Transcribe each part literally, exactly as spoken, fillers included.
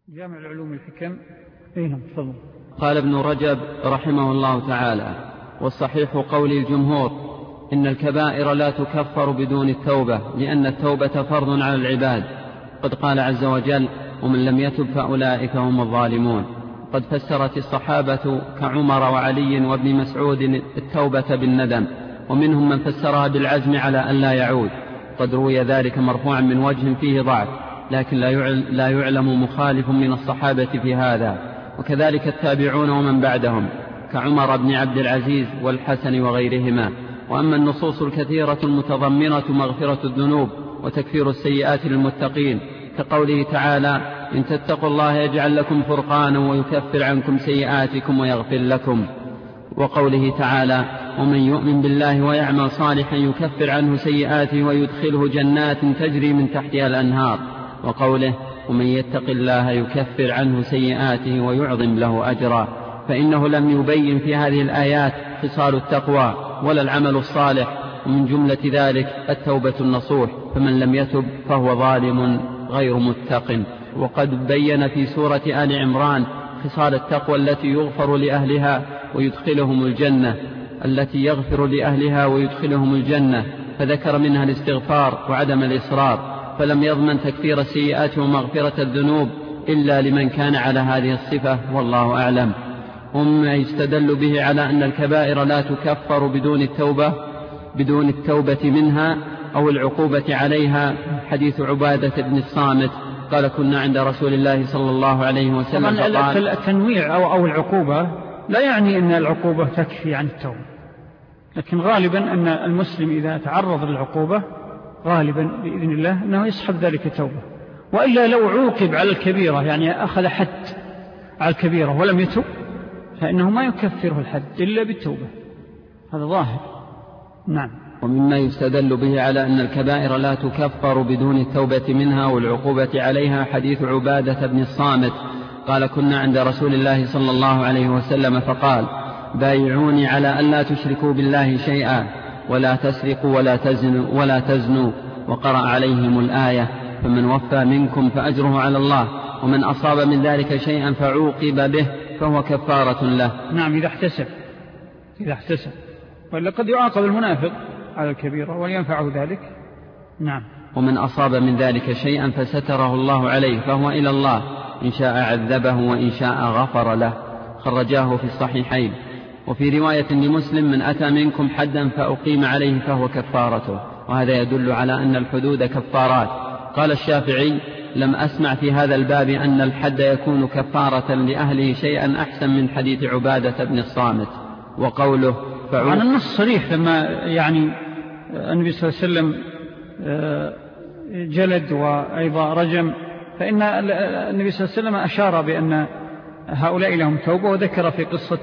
جامع العلوم الحكم. ايهم تفضل. قال ابن رجب رحمه الله تعالى: والصحيح قول الجمهور إن الكبائر لا تكفر بدون التوبة، لأن التوبة فرض على العباد. قد قال عز وجل: ومن لم يتب فأولئك هم الظالمون. قد فسرت الصحابة كعمر وعلي وابن مسعود التوبة بالندم، ومنهم من فسرها بالعزم على أن لا يعود. قد روي ذلك مرفوعا من وجه فيه ضعف، لكن لا يعلم مخالف من الصحابة في هذا، وكذلك التابعون ومن بعدهم كعمر بن عبد العزيز والحسن وغيرهما. وأما النصوص الكثيرة المتضمنة مغفرة الذنوب وتكفير السيئات للمتقين، كقوله تعالى: إن تتقوا الله يجعل لكم فرقانا ويكفر عنكم سيئاتكم ويغفر لكم، وقوله تعالى: ومن يؤمن بالله ويعمل صالحا يكفر عنه سيئاته ويدخله جنات تجري من تحتها الأنهار، وقوله: ومن يتق الله يكفر عنه سيئاته ويعظم له أجرا. فإنه لم يبين في هذه الآيات خصال التقوى ولا العمل الصالح، ومن جملة ذلك التوبة النصوح، فمن لم يتب فهو ظالم غير متق. وقد بين في سورة آل عمران خصال التقوى التي يغفر لأهلها ويدخلهم الجنة التي يغفر لأهلها ويدخلهم الجنة فذكر منها الاستغفار وعدم الإصرار، فلم يضمن تكفير السيئات ومغفرة الذنوب إلا لمن كان على هذه الصفة، والله أعلم. ومما يستدل به على أن الكبائر لا تكفر بدون التوبة بدون التوبة منها أو العقوبة عليها حديث عبادة بن الصامت قال: كنا عند رسول الله صلى الله عليه وسلم فقال. التنويع أو, أو العقوبة لا يعني أن العقوبة تكفي عن التوبة، لكن غالبا أن المسلم إذا تعرض للعقوبة غالبا بإذن الله أنه يسحب ذلك توبة، وإلا لو عوقب على الكبيرة يعني أخذ حد على الكبيرة ولم يتوب فإنه ما يكفره الحد إلا بالتوبة، هذا ظاهر. نعم. ومما يستدل به على أن الكبائر لا تكفر بدون التوبة منها والعقوبة عليها حديث عبادة بن الصامت قال: كنا عند رسول الله صلى الله عليه وسلم فقال: بايعوني على أن لا تشركوا بالله شيئا ولا تسرقوا ولا تزنوا, ولا تزنوا وقرأ عليهم الآية: فمن وفى منكم فأجره على الله، ومن أصاب من ذلك شيئا فعوقب به فهو كفارة له. نعم، إذا احتسب إذا احتسب ولا قد يعاقب المنافق على الكبيرة ولينفعه ذلك. نعم. ومن أصاب من ذلك شيئا فستره الله عليه فهو إلى الله، إن شاء عذبه وإن شاء غفر له. خرجاه في الصحيحين. وفي رواية لمسلم: من أتى منكم حدا فأقيم عليه فهو كفارته. وهذا يدل على أن الحدود كفارات. قال الشافعي: لم أسمع في هذا الباب أن الحد يكون كفارة لأهله شيئا أحسن من حديث عبادة بن الصامت. وقوله عن النص صريح لما يعني النبي صلى الله عليه وسلم جلد وأيضا رجم، فإن النبي صلى الله عليه وسلم أشار بأن هؤلاء لهم توبة، وذكر في قصة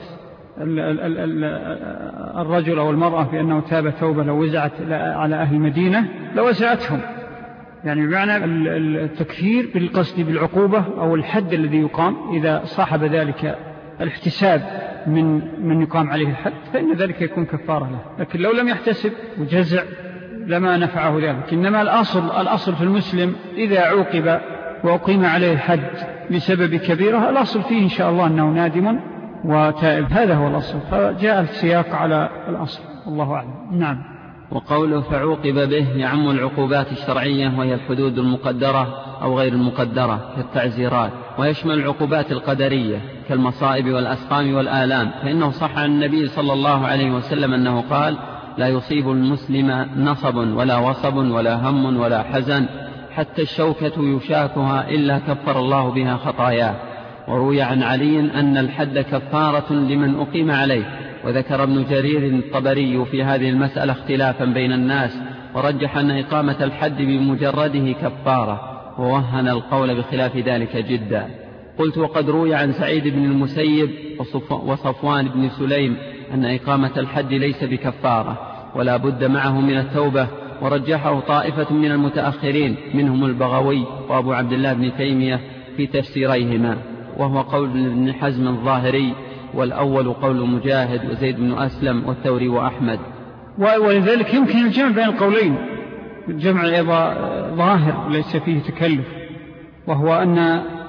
الرجل أو المرأة بأنه تاب توبة لو وزعت على أهل المدينة لوزعتهم، يعني بمعنى التكفير بالقصد بالعقوبة أو الحد الذي يقام إذا صاحب ذلك الاحتساب من من يقام عليه الحد فإن ذلك يكون كفارة له. لكن لو لم يحتسب وجزع لما نفعه ذلك. إنما الأصل, الأصل في المسلم إذا عوقب وأقيم عليه الحد بسبب كبيرة الأصل فيه إن شاء الله أنه نادم وتائب، هذا هو الأصل، فجاء السياق على الأصل، الله أعلم. نعم. وقوله فعوقب به يعم العقوبات الشرعية وهي الحدود المقدرة أو غير المقدرة كالتعزيرات، ويشمل العقوبات القدرية كالمصائب والأسقام والآلام، فإنه صح عن النبي صلى الله عليه وسلم أنه قال: لا يصيب المسلم نصب ولا وصب ولا هم ولا حزن حتى الشوكة يشاكها إلا كفر الله بها خطاياه. وروي عن علي أن الحد كفارة لمن أقيم عليه. وذكر ابن جرير الطبري في هذه المسألة اختلافا بين الناس، ورجح أن إقامة الحد بمجرده كفارة، ووهن القول بخلاف ذلك جدا. قلت: وقد روي عن سعيد بن المسيب وصفوان بن سليم أن إقامة الحد ليس بكفارة ولا بد معه من التوبة، ورجحه طائفة من المتأخرين منهم البغوي وأبو عبد الله بن تيمية في تفسيريهما، وهو قول ابن حزم الظاهري، والأول قول مجاهد وزيد بن أسلم والثوري وأحمد. ولذلك يمكن الجمع بين القولين، الجمع أيضا ظاهر ليس فيه تكلف، وهو أن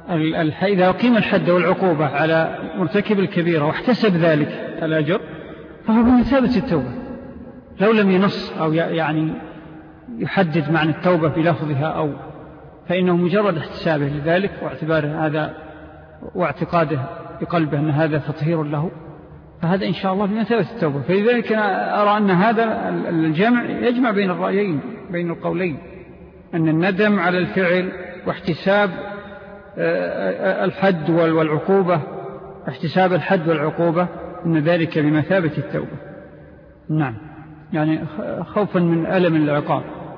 إذا أقيم الحد والعقوبة على مرتكب الكبيرة واحتسب ذلك الأجر فهو بمثابة التوبة، لو لم ينص أو يعني يحدد معنى التوبة بلفظها، أو فإنه مجرد احتسابه لذلك واعتباره هذا واعتقاده بقلبه أن هذا تطهير له، فهذا إن شاء الله بمثابة التوبة. فلذلك أنا أرى أن هذا الجمع يجمع بين الرأيين، بين القولين، أن الندم على الفعل واحتساب الحد والعقوبة، احتساب الحد والعقوبة، أن ذلك بمثابة التوبة. نعم، يعني خوفا من ألم العقاب،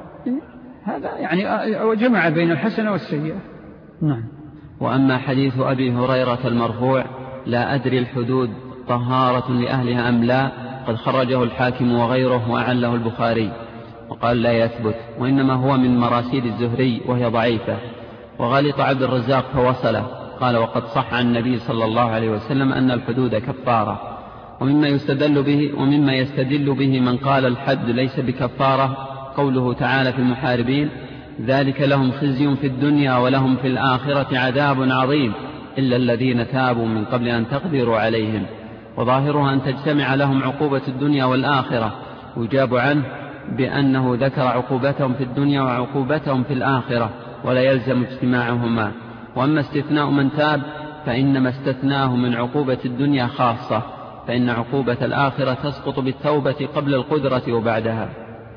هذا يعني جمع بين الحسنة والسيئة. نعم. وأما حديث أبي هريرة المرفوع لا أدري الحدود طهارة لأهلها أم لا، قد خرجه الحاكم وغيره وأعله البخاري وقال لا يثبت، وإنما هو من مراسيل الزهري وهي ضعيفة. وغلط عبد الرزاق فوصله، قال وقد صح عن النبي صلى الله عليه وسلم أن الحدود كفارة. ومما يستدل به ومما يستدل به من قال الحد ليس بكفارة قوله تعالى في المحاربين ذلك لهم خزي في الدنيا ولهم في الآخرة عذاب عظيم إلا الذين تابوا من قبل أن تقدروا عليهم. وظاهرها أن تجتمع لهم عقوبة الدنيا والآخرة، ويجاب عنه بأنه ذكر عقوبتهم في الدنيا وعقوبتهم في الآخرة ولا يلزم اجتماعهما. وأما استثناء من تاب فإنما استثناه من عقوبة الدنيا خاصة، فإن عقوبة الآخرة تسقط بالتوبة قبل القدرة وبعدها.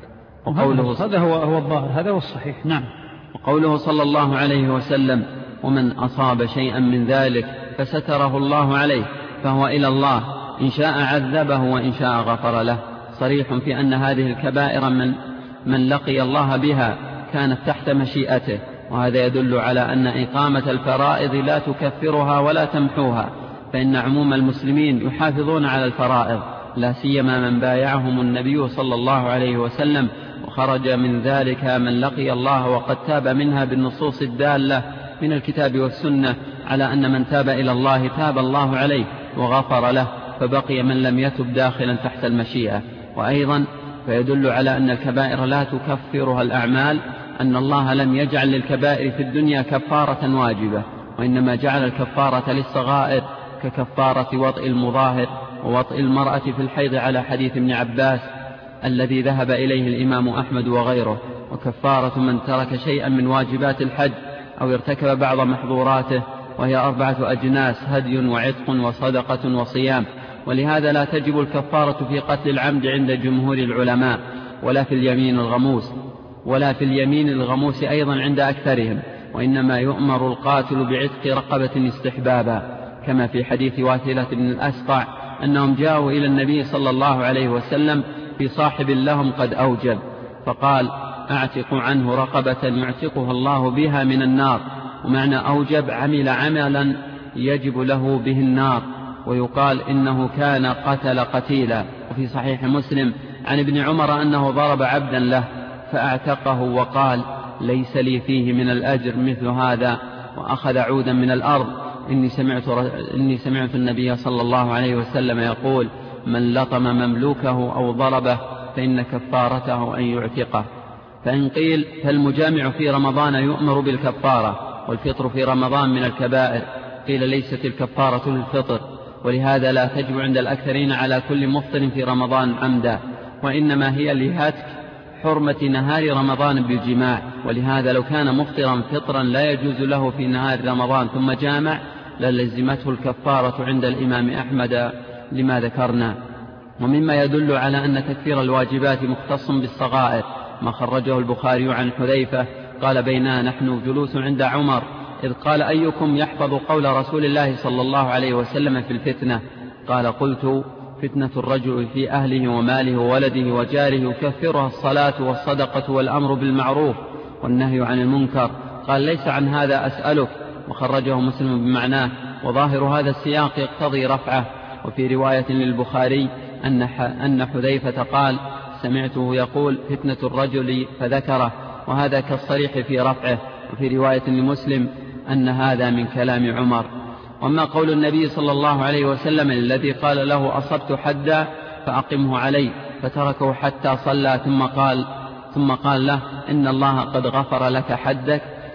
وقوله هذا هو هو الظاهر، هذا هو الصحيح. نعم. وقوله صلى الله عليه وسلم ومن أصاب شيئا من ذلك فستره الله عليه فهو إلى الله إن شاء عذبه وإن شاء غفر له، صريح في أن هذه الكبائر من, من لقي الله بها كانت تحت مشيئته. وهذا يدل على أن إقامة الفرائض لا تكفرها ولا تمحوها، فإن عموم المسلمين يحافظون على الفرائض، لا سيما من بايعهم النبي صلى الله عليه وسلم وخرج من ذلك من لقي الله وقد تاب منها بالنصوص الدالة من الكتاب والسنة على أن من تاب إلى الله تاب الله عليه وغفر له، فبقي من لم يتب داخلا تحت المشيئة. وأيضا فيدل على أن الكبائر لا تكفرها الأعمال أن الله لم يجعل للكبائر في الدنيا كفارة واجبة، وإنما جعل الكفارة للصغائر ككفارة وطئ المظاهر ووطئ المرأة في الحيض على حديث ابن عباس الذي ذهب إليه الإمام أحمد وغيره، وكفارة من ترك شيئا من واجبات الحج أو ارتكب بعض محظوراته، وهي أربعة أجناس: هدي وعتق وصدقة وصيام. ولهذا لا تجب الكفارة في قتل العمد عند جمهور العلماء، ولا في اليمين الغموس ولا في اليمين الغموس أيضا عند أكثرهم، وإنما يؤمر القاتل بعتق رقبة استحبابا، كما في حديث واثلة بن الأسقع أنهم جاءوا إلى النبي صلى الله عليه وسلم في صاحب لهم قد أوجب، فقال أعتق عنه رقبة يعتقها الله بها من النار. ومعنى أوجب عمل عملا يجب له به النار، ويقال إنه كان قتل قتيلا. وفي صحيح مسلم عن ابن عمر أنه ضرب عبدا له فأعتقه وقال ليس لي فيه من الأجر مثل هذا، وأخذ عودا من الأرض. إني سمعت, إني سمعت النبي صلى الله عليه وسلم يقول من لطم مملوكه أو ضربه فإن كفارته أن يعتقه. فإن قيل فالمجامع في رمضان يؤمر بالكفارة والفطر في رمضان من الكبائر، قيل ليست الكفارة للفطر، ولهذا لا تجب عند الأكثرين على كل مفطر في رمضان عمدا، وإنما هي لهتك حرمة نهار رمضان بالجماع. ولهذا لو كان مفطرا فطرا لا يجوز له في نهار رمضان ثم جامع للزمته الكفارة عند الإمام أحمد لما ذكرنا. ومما يدل على أن تكفير الواجبات مختص بالصغائر ما خرجه البخاري عن حذيفة قال بينا نحن جلوس عند عمر إذ قال أيكم يحفظ قول رسول الله صلى الله عليه وسلم في الفتنة؟ قال قلت فتنة الرجل في أهله وماله وولده وجاره يكفرها الصلاة والصدقة والأمر بالمعروف والنهي عن المنكر. قال ليس عن هذا أسألك، وخرجه مسلم بمعناه. وظاهر هذا السياق يقتضي رفعه. وفي رواية للبخاري أن, أن حذيفة قال سمعته يقول فتنة الرجل فذكره، وهذا كالصريح في رفعه. وفي رواية لمسلم أن هذا من كلام عمر. وأما قول النبي صلى الله عليه وسلم الذي قال له أصبت حدا فأقمه علي فتركه حتى صلى ثم قال ثم قال له إن الله قد غفر لك حدك،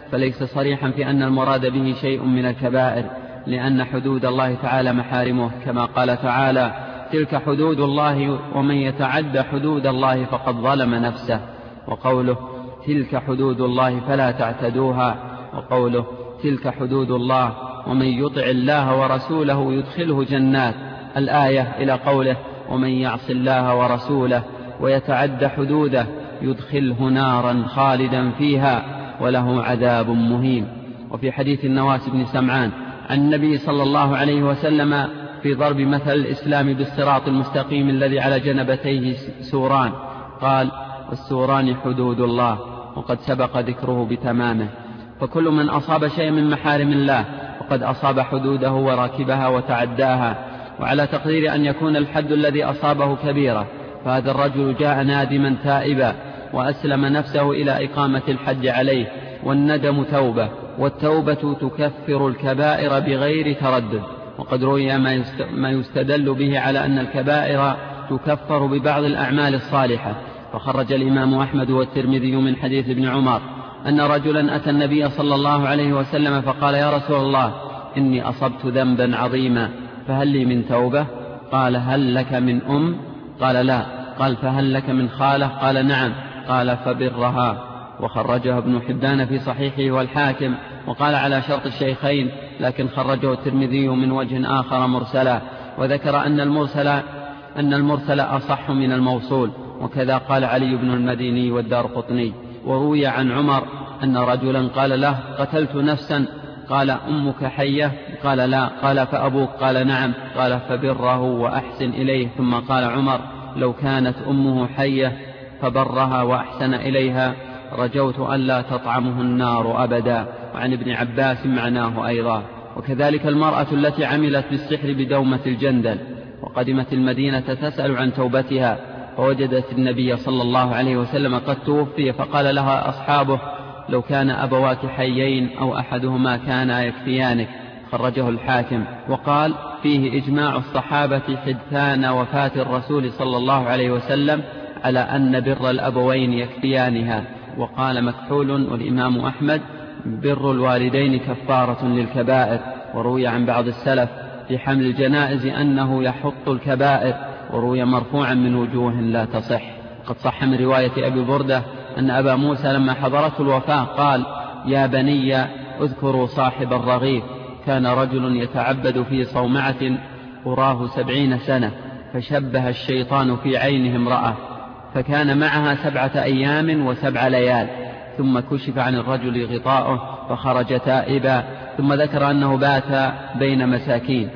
فليس صريحا في أن المراد به شيء من الكبائر، لأن حدود الله تعالى محارمه، كما قال تعالى: تلك حدود الله ومن يتعد حدود الله فقد ظلم نفسه. وقوله: تلك حدود الله فلا تعتدوها. وقوله: تلك حدود الله ومن يطع الله ورسوله يدخله جنات، الآية إلى قوله: ومن يعص الله ورسوله ويتعد حدوده يدخله نارا خالدا فيها وله عذاب مهين. وفي حديث النواس بن سمعان عن النبي صلى الله عليه وسلم في ضرب مثل الإسلام بالصراط المستقيم الذي على جنبتيه سوران، قال: والسوران حدود الله، وقد سبق ذكره بتمامه. فكل من أصاب شيئا من محارم الله فقد أصاب حدوده وراكبها وتعداها. وعلى تقدير أن يكون الحد الذي أصابه كبيرة، فهذا الرجل جاء نادما تائبا وأسلم نفسه إلى إقامة الحد عليه، والندم توبة، والتوبة تكفر الكبائر بغير تردد. وقد روي ما يستدل به على أن الكبائر تكفر ببعض الأعمال الصالحة. فخرج الإمام أحمد والترمذي من حديث ابن عمر أن رجلا أتى النبي صلى الله عليه وسلم فقال: يا رسول الله، إني أصبت ذنبا عظيما، فهل لي من توبة؟ قال: هل لك من أم؟ قال: لا. قال: فهل لك من خالة؟ قال: نعم. قال: فبرها. وخرجه ابن حبان في صحيحه والحاكم، وقال على شرط الشيخين، لكن خرجه الترمذي من وجه آخر مرسلا، وذكر أن المرسل أن المرسل أصح من الموصول، وكذا قال علي بن المديني والدارقطني. وروي عن عمر أن رجلا قال له: قتلت نفسا. قال: أمك حية؟ قال: لا. قال: فأبوك؟ قال: نعم. قال: فبره وأحسن إليه. ثم قال عمر: لو كانت أمه حية فبرها وأحسن إليها رجوت ألا تطعمه النار أبدا. وعن ابن عباس معناه أيضا. وكذلك المرأة التي عملت بالسحر بدومة الجندل وقدمت المدينة تسأل عن توبتها، فوجدت النبي صلى الله عليه وسلم قد توفي، فقال لها أصحابه: لو كان أبواك حيين أو أحدهما كان يكفيانك. خرجه الحاكم. وقال: فيه إجماع الصحابة حدثان وفاة الرسول صلى الله عليه وسلم على أن بر الأبوين يكفيانها. وقال مكحول والإمام أحمد: بر الوالدين كفارة للكبائر. وروي عن بعض السلف في حمل الجنائز أنه يحط الكبائر، وروي مرفوعا من وجوه لا تصح. قد صح من رواية أبي بردة أن أبا موسى لما حضرته الوفاة قال: يا بني اذكروا صاحب الرغيف، كان رجل يتعبد في صومعة أراه سبعين سنة، فشبه الشيطان في عينه امرأة، فكان معها سبعة أيام وسبع ليال، ثم كشف عن الرجل غطاؤه فخرج تائبا، ثم ذكر أنه بات بين مساكين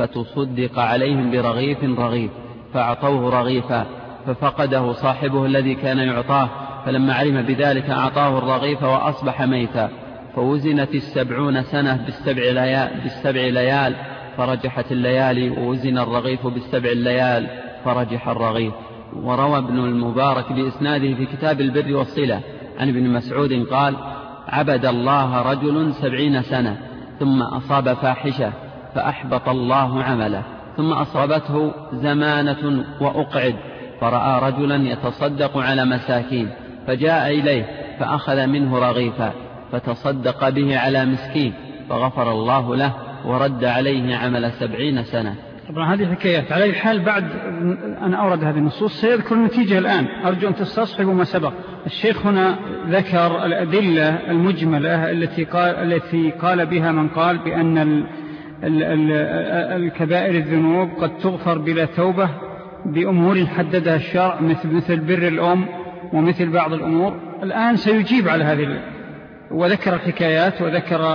فتصدق عليهم برغيف رغيف، فأعطوه رغيفا، ففقده صاحبه الذي كان يعطاه، فلما علم بذلك أعطاه الرغيف وأصبح ميتا، فوزنت السبعون سنة بالسبع ليال, بالسبع ليال فرجحت الليالي، ووزن الرغيف بالسبع الليال فرجح الرغيف. وروى ابن المبارك بإسناده في كتاب البر والصلة عن ابن مسعود قال: عبد الله رجل سبعين سنة ثم أصاب فاحشة فأحبط الله عمله، ثم أصابته زمانة وأقعد، فرأى رجلا يتصدق على مساكين فجاء إليه فأخذ منه رغيفا فتصدق به على مسكين، فغفر الله له ورد عليه عمل سبعين سنة. طبعا هذه حكايات. على الحال بعد أن أورد هذه النصوص سيذكر النتيجة الآن، أرجو أن تستصحبوا ما سبق. الشيخ هنا ذكر الأدلة المجملة التي قال, التي قال بها من قال بأن ال ال ال الكبائر الذنوب قد تغفر بلا توبة بأمور حددها الشرع، مثل, مثل بر الأم ومثل بعض الأمور. الآن سيجيب على هذه، وذكر الحكايات وذكر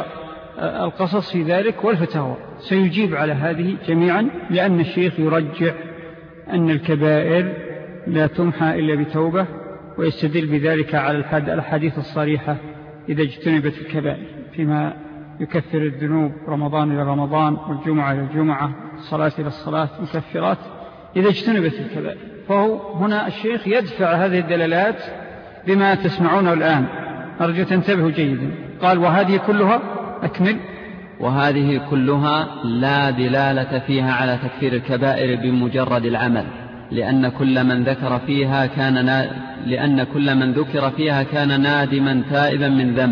القصص في ذلك والفتاوى، سيجيب على هذه جميعا، لأن الشيخ يرجع أن الكبائر لا تمحى إلا بتوبة، ويستدل بذلك على الحديث الصريحة: إذا اجتنبت الكبائر فيما يكفر الذنوب رمضان إلى رمضان والجمعة إلى الجمعة الصلاة إلى الصلاة مكفرات إذا اجتنبت الكبائر. فهو هنا الشيخ يدفع هذه الدلالات بما تسمعونه الآن، أرجو تنتبهوا جيدا. قال: وهذه كلها أكمل وهذه كلها لا دلالة فيها على تكفير الكبائر بمجرد العمل، لأن كل من ذكر فيها كان نا... لأن كل من ذكر فيها كان نادما تائبا من ذنبه،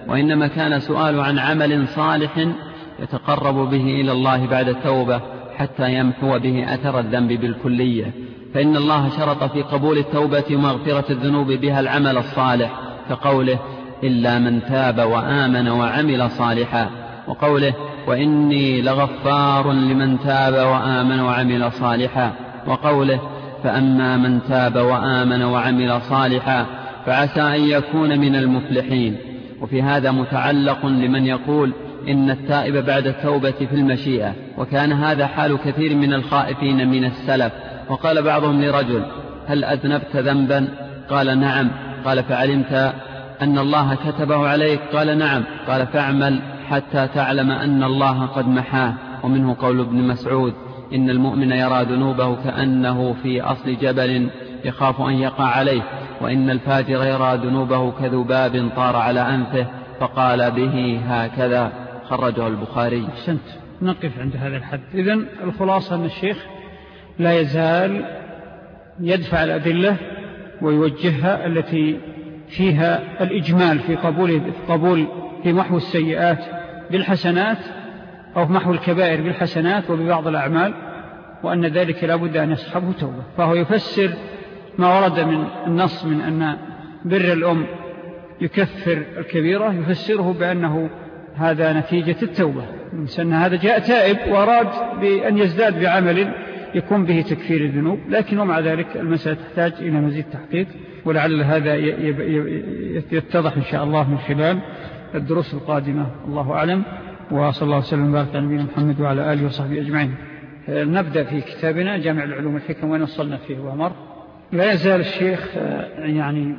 وإنما كان سؤال عن عمل صالح يتقرب به إلى الله بعد التوبة حتى يمحو به أثر الذنب بالكلية، فإن الله شرط في قبول التوبة ومغفرة الذنوب بها العمل الصالح، كقوله إلا من تاب وآمن وعمل صالحا، وقوله وإني لغفار لمن تاب وآمن وعمل صالحا، وقوله فأما من تاب وآمن وعمل صالحا فعسى أن يكون من المفلحين. وفي هذا متعلق لمن يقول إن التائب بعد التوبة في المشيئة، وكان هذا حال كثير من الخائفين من السلف. وقال بعضهم لرجل هل أذنبت ذنبا؟ قال نعم. قال فعلمت أن الله كتبه عليك؟ قال نعم. قال فاعمل حتى تعلم أن الله قد محاه. ومنه قول ابن مسعود إن المؤمن يرى ذنوبه كأنه في أصل جبل يخاف أن يقع عليه، وإن الفاجر يرى ذنوبه كذباب طار على أنفه فقال به هكذا، خرجه البخاري. أحسنت، نقف عند هذا الحد. إذن الخلاصة أن الشيخ لا يزال يدفع الأدلة ويوجهها التي فيها الإجمال في قبول في قبول في محو السيئات بالحسنات أو محو الكبائر بالحسنات وببعض الأعمال، وأن ذلك لا بد أن يصحبه توبة. فهو يفسر ما ورد من النص من أن بر الأم يكفر الكبيرة، يفسره بأنه هذا نتيجة التوبة، أن هذا جاء تائب وأراد بأن يزداد بعمل يكون به تكفير الذنوب، لكن ومع ذلك المسألة تحتاج إلى مزيد تحقيق، ولعل هذا يتضح إن شاء الله من خلال الدروس القادمة. الله أعلم، وصلى الله وسلم وبارك على نبينا محمد وعلى آله وصحبه أجمعين. نبدأ في كتابنا جامع العلوم والحكم وين وصلنا فيه وأمر. لا يزال الشيخ يعني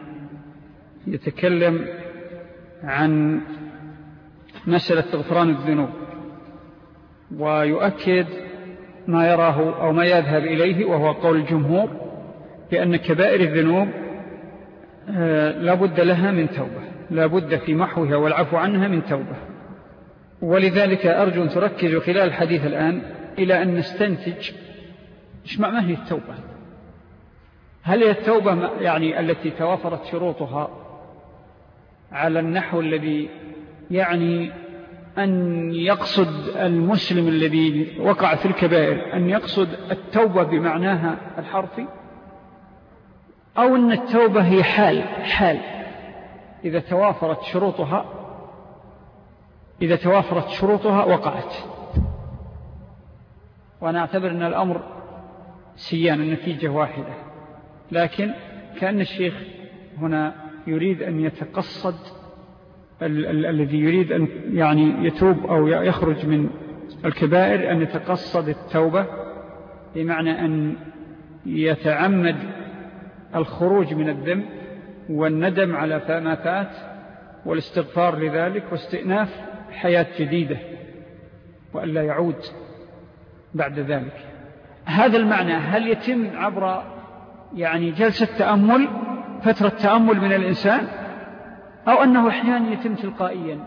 يتكلم عن مسألة غفران الذنوب، ويؤكد ما يراه أو ما يذهب إليه وهو قول الجمهور بأن كبائر الذنوب لا بد لها من توبة، لا بد في محوها والعفو عنها من توبة. ولذلك أرجو أن تركزوا خلال الحديث الآن إلى أن نستنتج إيش معنى هي التوبة. هل هي التوبة يعني التي توافرت شروطها على النحو الذي يعني أن يقصد المسلم الذي وقع في الكبائر أن يقصد التوبة بمعناها الحرفي، أو أن التوبة هي حال حال إذا توافرت شروطها إذا توافرت شروطها وقعت. وأنا أعتبر أن الأمر سيان، النتيجة واحدة، لكن كأن الشيخ هنا يريد أن يتقصد ال- ال- الذي يريد أن يعني يتوب أو يخرج من الكبائر أن يتقصد التوبة، بمعنى أن يتعمد الخروج من الذنب والندم على ما فات والاستغفار لذلك واستئناف حياة جديدة، وألا يعود بعد ذلك. هذا المعنى هل يتم عبر يعني جلسة تأمل، فترة تأمل من الإنسان، أو أنه أحيانا يتم تلقائيا،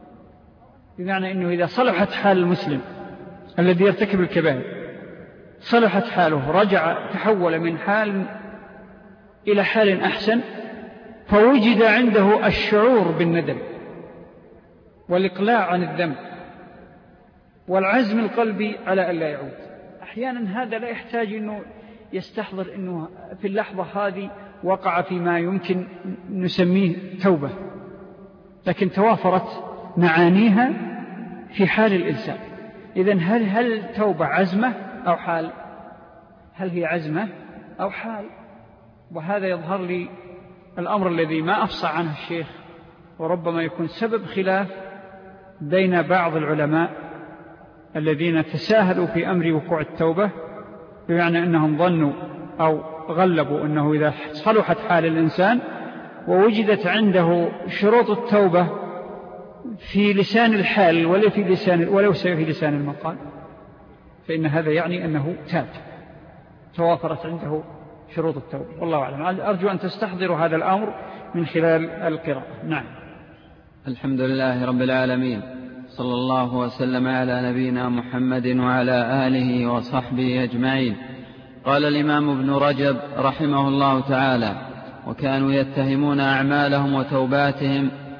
بمعنى أنه إذا صلحت حال المسلم الذي يرتكب الكبائر، صلحت حاله، رجع تحول من حال إلى حال أحسن، فوجد عنده الشعور بالندم والإقلاع عن الذنب والعزم القلبي على أن لا يعود. أحيانا هذا لا يحتاج أنه يستحضر أنه في اللحظة هذه وقع فيما يمكن نسميه توبة، لكن توافرت معانيها في حال الإنسان. إذن هل هل توبة عزمة أو حال؟ هل هي عزمة أو حال؟ وهذا يظهر لي الأمر الذي ما أفصى عنه الشيخ، وربما يكون سبب خلاف بين بعض العلماء الذين تساهلوا في أمر وقوع التوبة، بمعنى أنهم ظنوا أو غلبوا أنه إذا صلحت حال الإنسان ووجدت عنده شروط التوبة في لسان الحال ولا في لسان ولو في لسان المقال، فإن هذا يعني أنه تاب، توافرت عنده شروط التوبة. والله أعلم. أرجو أن تستحضروا هذا الأمر من خلال القراءة. نعم. الحمد لله رب العالمين، صلى الله وسلم على نبينا محمد وعلى آله وصحبه أجمعين. قال الإمام ابن رجب رحمه الله تعالى: وكانوا يتهمون أعمالهم وتوباتهم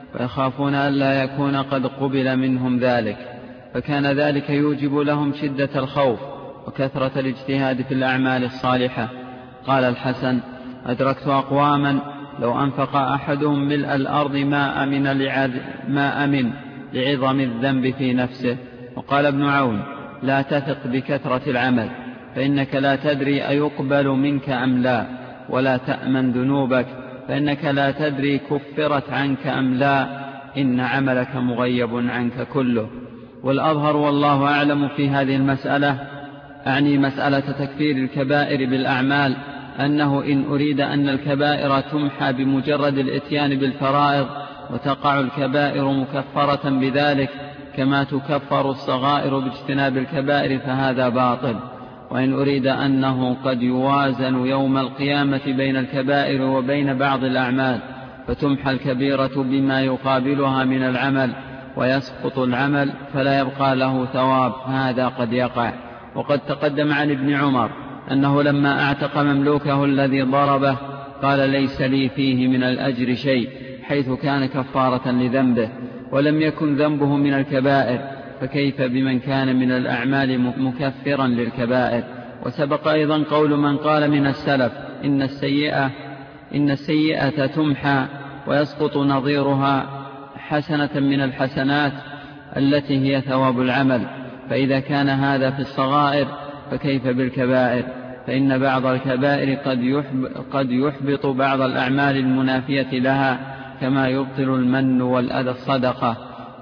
ويخافون ألا يكون قد قبل منهم ذلك، فكان ذلك يوجب لهم شدة الخوف وكثرة الاجتهاد في الأعمال الصالحة. قال الحسن: أدركت أقواما لو أنفق أحدهم ملء الأرض ما أمن, لعد ما أمن لعظم الذنب في نفسه. وقال ابن عون: لا تثق بكثرة العمل، فإنك لا تدري أيقبل منك أم لا، ولا تأمن ذنوبك، فإنك لا تدري كفرت عنك أم لا، إن عملك مغيب عنك كله. والأظهر والله أعلم في هذه المسألة، أعني مسألة تكفير الكبائر بالأعمال، أنه إن أريد أن الكبائر تمحى بمجرد الإتيان بالفرائض، وتقع الكبائر مكفرة بذلك كما تكفر الصغائر باجتناب الكبائر، فهذا باطل. وإن أريد أنه قد يوازن يوم القيامة بين الكبائر وبين بعض الأعمال، فتمحى الكبيرة بما يقابلها من العمل ويسقط العمل فلا يبقى له ثواب، هذا قد يقع. وقد تقدم عن ابن عمر أنه لما أعتق مملوكه الذي ضربه قال: ليس لي فيه من الأجر شيء، حيث كان كفارة لذنبه ولم يكن ذنبه من الكبائر، فكيف بمن كان من الأعمال مكفرا للكبائر. وسبق أيضا قول من قال من السلف: إن السيئة, إن السيئة تمحى ويسقط نظيرها حسنة من الحسنات التي هي ثواب العمل. فإذا كان هذا في الصغائر فكيف بالكبائر؟ فإن بعض الكبائر قد يحبط بعض الأعمال المنافية لها، كما يبطل المن والأذى الصدقة،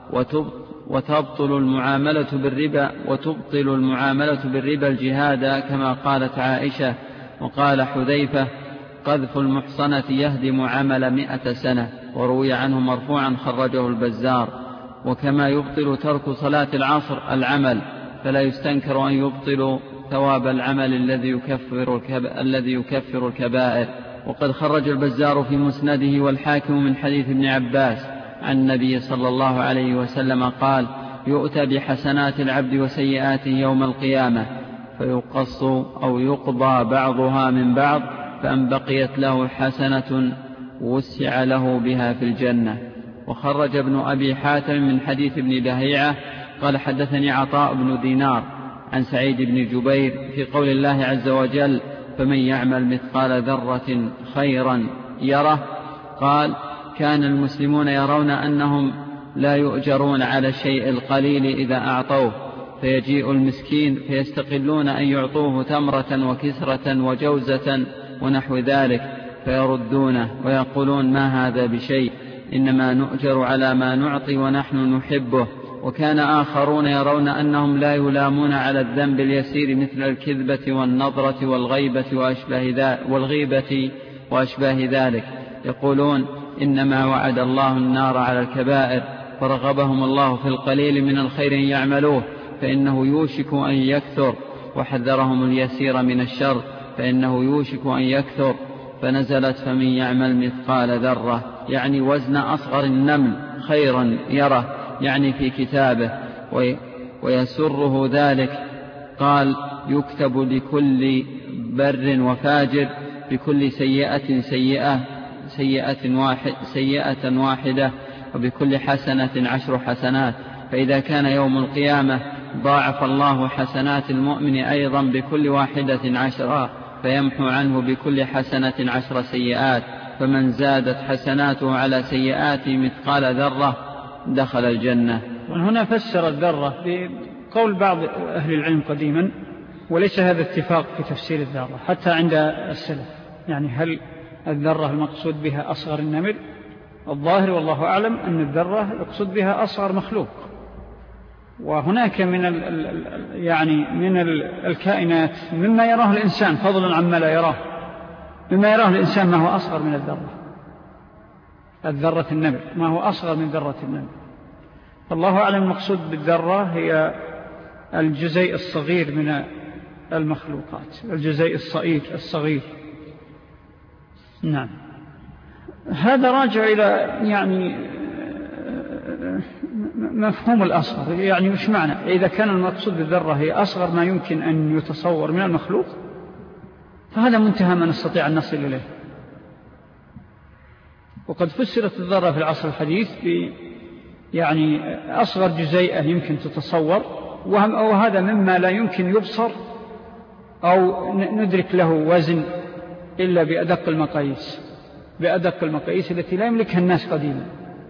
وتبطل المعاملة بالربا وتبطل المعاملة بالربا الجهاد، كما قالت عائشة. وقال حذيفة: قذف المحصنة يهدم عمل مئة سنة. وروي عنه مرفوعا خرجه البزار. وكما يبطل ترك صلاة العصر العمل، فلا يستنكر أن يبطل ثواب العمل الذي يكفر, الذي يكفر الكبائر. وقد خرج البزار في مسنده والحاكم من حديث ابن عباس عن النبي صلى الله عليه وسلم قال: يؤتى بحسنات العبد وسيئاته يوم القيامة، فيقص أو يقضى بعضها من بعض، فأن بقيت له حسنة وسع له بها في الجنة. وخرج ابن أبي حاتم من حديث ابن بهيعة قال: حدثني عطاء بن دينار عن سعيد بن جبير في قول الله عز وجل: فمن يعمل مثقال ذرة خيرا يره. قال: كان المسلمون يرون أنهم لا يؤجرون على الشيء القليل إذا أعطوه، فيجيء المسكين فيستقلون أن يعطوه تمرة وكسرة وجوزة ونحو ذلك، فيردونه ويقولون: ما هذا بشيء، إنما نؤجر على ما نعطي ونحن نحبه. وكان آخرون يرون أنهم لا يلامون على الذنب اليسير مثل الكذبة والنظرة والغيبة وأشباه والغيبة وأشباه ذلك، يقولون: إنما وعد الله النار على الكبائر، فرغبهم الله في القليل من الخير يعملوه فإنه يوشك أن يكثر، وحذرهم اليسير من الشر فإنه يوشك أن يكثر. فنزلت: فمن يعمل مثقال ذرة، يعني وزن أصغر النمل، خيرا يره، يعني في كتابه، ويسره ذلك. قال: يكتب لكل بر وفاجر بكل سيئة سيئة سيئة, واحد سيئة واحدة، وبكل حسنة عشر حسنات. فإذا كان يوم القيامة ضاعف الله حسنات المؤمن أيضا بكل واحدة عشرة، فيمحو عنه بكل حسنة عشر سيئات. فمن زادت حسناته على سيئاته مثقال ذرة دخل الجنة. هنا فسر الذرة بقول بعض أهل العلم قديما، وليس هذا اتفاق في تفسير الذرة حتى عند السلف، يعني هل الذرة المقصود بها أصغر النمل؟ الظاهر والله أعلم أن الذرة يقصد بها أصغر مخلوق. وهناك من ال يعني من ال الكائنات مما يراه الإنسان فضلا عما لا يراه، مما يراه الإنسان ما هو أصغر من الذرة، الذرة النمل ما هو أصغر من ذرة النمل. الله أعلم المقصود بالذرة هي الجزيء الصغير من المخلوقات، الجزيء الصغير الصغير. نعم، هذا راجع إلى يعني مفهوم الأصغر، يعني مش معنى إذا كان المقصود بالذرة هي أصغر ما يمكن أن يتصور من المخلوق، فهذا منتهى ما نستطيع أن نصل إليه. وقد فسرت الذرة في العصر الحديث ب يعني أصغر جزيئة يمكن تتصور، وهذا مما لا يمكن يبصر أو ندرك له وزن إلا بأدق المقاييس بأدق المقاييس التي لا يملكها الناس قديما.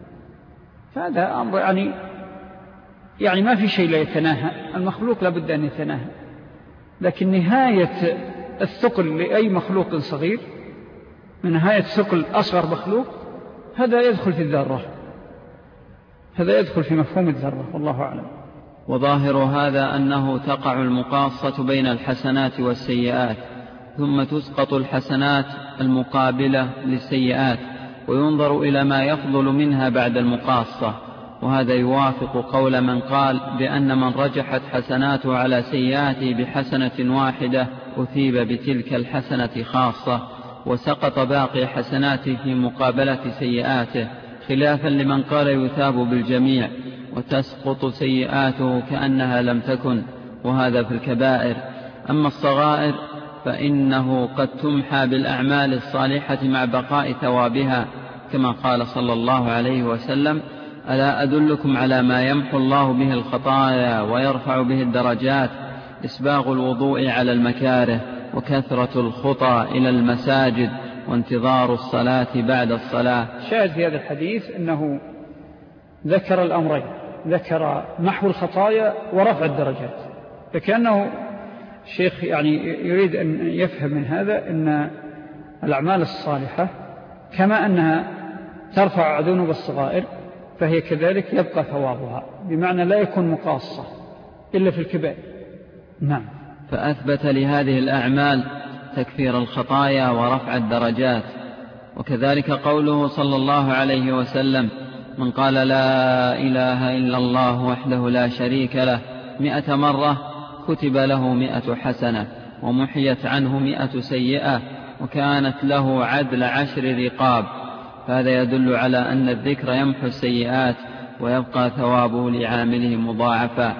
فهذا أمر يعني يعني ما في شيء لا يتناهى، المخلوق لابد أن يتناهى، لكن نهاية الثقل لأي مخلوق صغير من نهاية ثقل أصغر مخلوق هذا يدخل في الذرة، هذا يدخل في مفهوم الذرة، والله أعلم. وظاهر هذا أنه تقع المقاصة بين الحسنات والسيئات، ثم تسقط الحسنات المقابلة للسيئات، وينظر إلى ما يفضل منها بعد المقاصة. وهذا يوافق قول من قال بأن من رجحت حسناته على سيئاته بحسنة واحدة أثيب بتلك الحسنة خاصة، وسقط باقي حسناته في مقابلة سيئاته، خلافا لمن قال يثاب بالجميع وتسقط سيئاته كأنها لم تكن، وهذا في الكبائر. أما الصغائر فإنه قد تمحى بالأعمال الصالحة مع بقاء ثوابها، كما قال صلى الله عليه وسلم: ألا أدلكم على ما يمحو الله به الخطايا ويرفع به الدرجات؟ إسباغ الوضوء على المكاره، وكثرة الخطى إلى المساجد، وانتظار الصلاة بعد الصلاة. شاهد في هذا الحديث أنه ذكر الأمرين، ذكر محو الخطايا ورفع الدرجات، فكأنه الشيخ يعني يريد أن يفهم من هذا أن الأعمال الصالحة كما أنها ترفع ذنوب الصغائر فهي كذلك يبقى ثوابها، بمعنى لا يكون مقاصة إلا في الكبائر. نعم. فأثبت لهذه الأعمال تكفير الخطايا ورفع الدرجات. وكذلك قوله صلى الله عليه وسلم: من قال لا إله إلا الله وحده لا شريك له مئة مرة كتب له مئة حسنة ومحيت عنه مئة سيئة وكانت له عدل عشر رقاب. فهذا يدل على أن الذكر يمحو السيئات ويبقى ثوابه لعامله مضاعفا.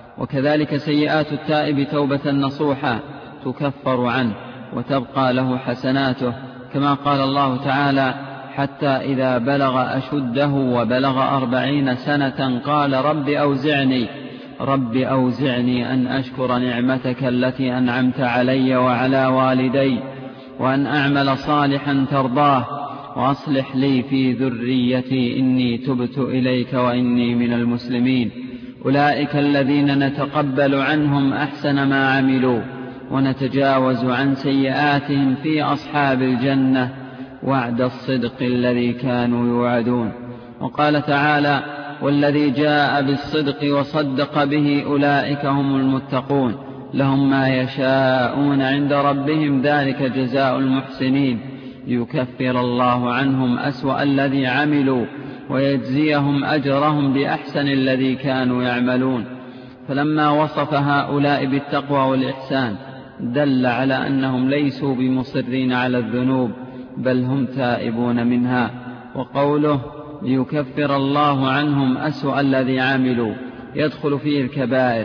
وكذلك سيئات التائب توبة نصوحة تكفر عنه وتبقى له حسناته، كما قال الله تعالى: حتى إذا بلغ أشده وبلغ أربعين سنة قال رب أوزعني رب أوزعني أن أشكر نعمتك التي أنعمت علي وعلى والدي وأن أعمل صالحا ترضاه وأصلح لي في ذريتي إني تبت إليك وإني من المسلمين. أولئك الذين نتقبل عنهم أحسن ما عملوا ونتجاوز عن سيئاتهم في أصحاب الجنة وعد الصدق الذي كانوا يوعدون. وقال تعالى: والذي جاء بالصدق وصدق به أولئك هم المتقون لهم ما يشاءون عند ربهم ذلك جزاء المحسنين ليكفر الله عنهم أسوأ الذي عملوا ويجزيهم أجرهم بأحسن الذي كانوا يعملون. فلما وصف هؤلاء بالتقوى والإحسان دل على أنهم ليسوا بمصرين على الذنوب بل هم تائبون منها. وقوله ليكفر الله عنهم أسوأ الذي عملوا يدخل فيه الكبائر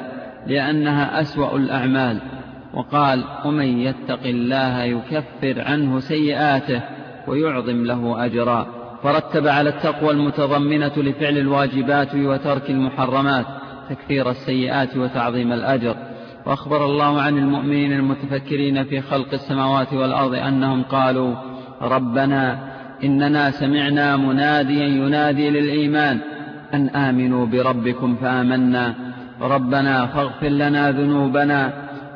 لأنها أسوأ الأعمال. وقال: ومن يتق الله يكفر عنه سيئاته ويعظم له أجرا. فرتب على التقوى المتضمنة لفعل الواجبات وترك المحرمات تكفير السيئات وتعظيم الأجر. وأخبر الله عن المؤمنين المتفكرين في خلق السماوات والأرض أنهم قالوا: ربنا إننا سمعنا مناديا ينادي للإيمان أن آمنوا بربكم فآمنا ربنا فاغفر لنا ذنوبنا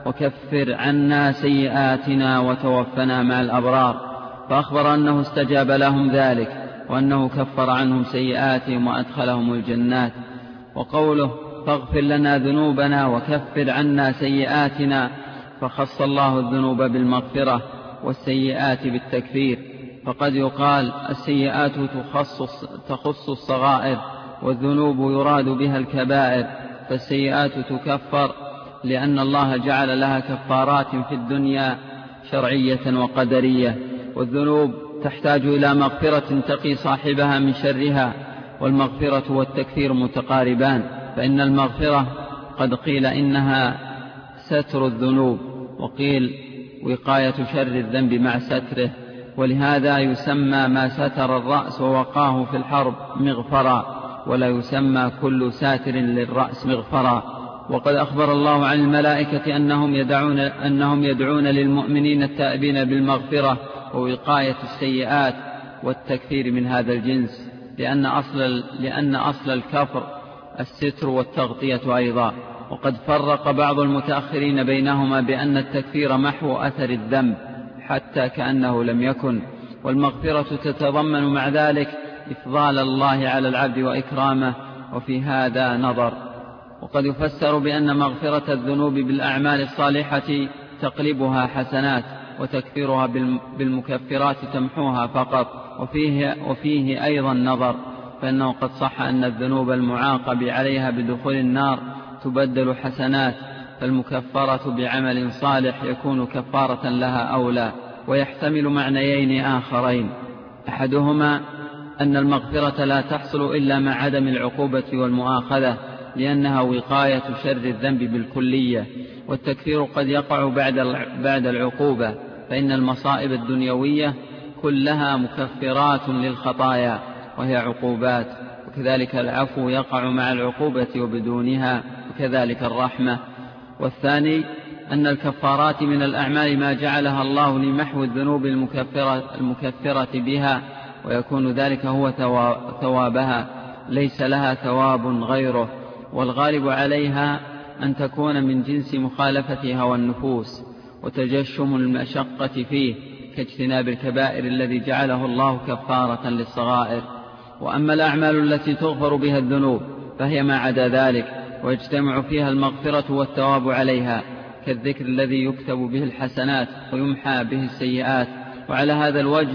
وكفر عنا سيئاتنا وتوفنا مع الأبرار. فأخبر أنه استجاب لهم ذلك وأنه كفر عنهم سيئاتهم وأدخلهم الجنات. وقوله فاغفر لنا ذنوبنا وكفر عنا سيئاتنا فخص الله الذنوب بالمغفرة والسيئات بالتكفير. فقد يقال السيئات تخص, تخص الصغائر والذنوب يراد بها الكبائر، فالسيئات تكفر لأن الله جعل لها كفارات في الدنيا شرعية وقدرية، والذنوب تحتاج إلى مغفرة تقي صاحبها من شرها، والمغفرة والتكفير متقاربان، فإن المغفرة قد قيل إنها ستر الذنوب وقيل وقاية شر الذنب مع ستره، ولهذا يسمى ما ستر الرأس ووقاه في الحرب مغفرا، ولا يسمى كل ساتر للرأس مغفرا. وقد أخبر الله عن الملائكة أنهم يدعون, أنهم يدعون للمؤمنين التائبين بالمغفرة ووقاية السيئات والتكفير من هذا الجنس، لأن أصل, لأن أصل الكفر الستر والتغطية أيضا. وقد فرق بعض المتأخرين بينهما بأن التكفير محو أثر الذنب حتى كأنه لم يكن، والمغفرة تتضمن مع ذلك إفضال الله على العبد وإكرامه، وفي هذا نظر. وقد يفسر بأن مغفرة الذنوب بالأعمال الصالحة تقلبها حسنات، وتكفيرها بالمكفرات تمحوها فقط، وفيه, وفيه أيضا نظر، فإنه قد صح أن الذنوب المعاقب عليها بدخول النار تبدل حسنات، فالمكفرة بعمل صالح يكون كفارة لها أولى. ويحتمل معنيين آخرين: أحدهما أن المغفرة لا تحصل إلا مع عدم العقوبة والمؤاخذة، لأنها وقاية شر الذنب بالكلية، والتكفير قد يقع بعد العقوبة، فإن المصائب الدنيوية كلها مكفرات للخطايا وهي عقوبات، وكذلك العفو يقع مع العقوبة وبدونها، وكذلك الرحمة. والثاني أن الكفارات من الأعمال ما جعلها الله لمحو الذنوب المكفرة, المكفرة بها، ويكون ذلك هو ثوابها، ليس لها ثواب غيره، والغالب عليها أن تكون من جنس مخالفة هوى النفوس وتجشم المشقة فيه، كاجتناب الكبائر الذي جعله الله كفارة للصغائر. وأما الأعمال التي تغفر بها الذنوب فهي ما عدا ذلك، ويجتمع فيها المغفرة والثواب عليها، كالذكر الذي يكتب به الحسنات ويمحى به السيئات. وعلى هذا الوجه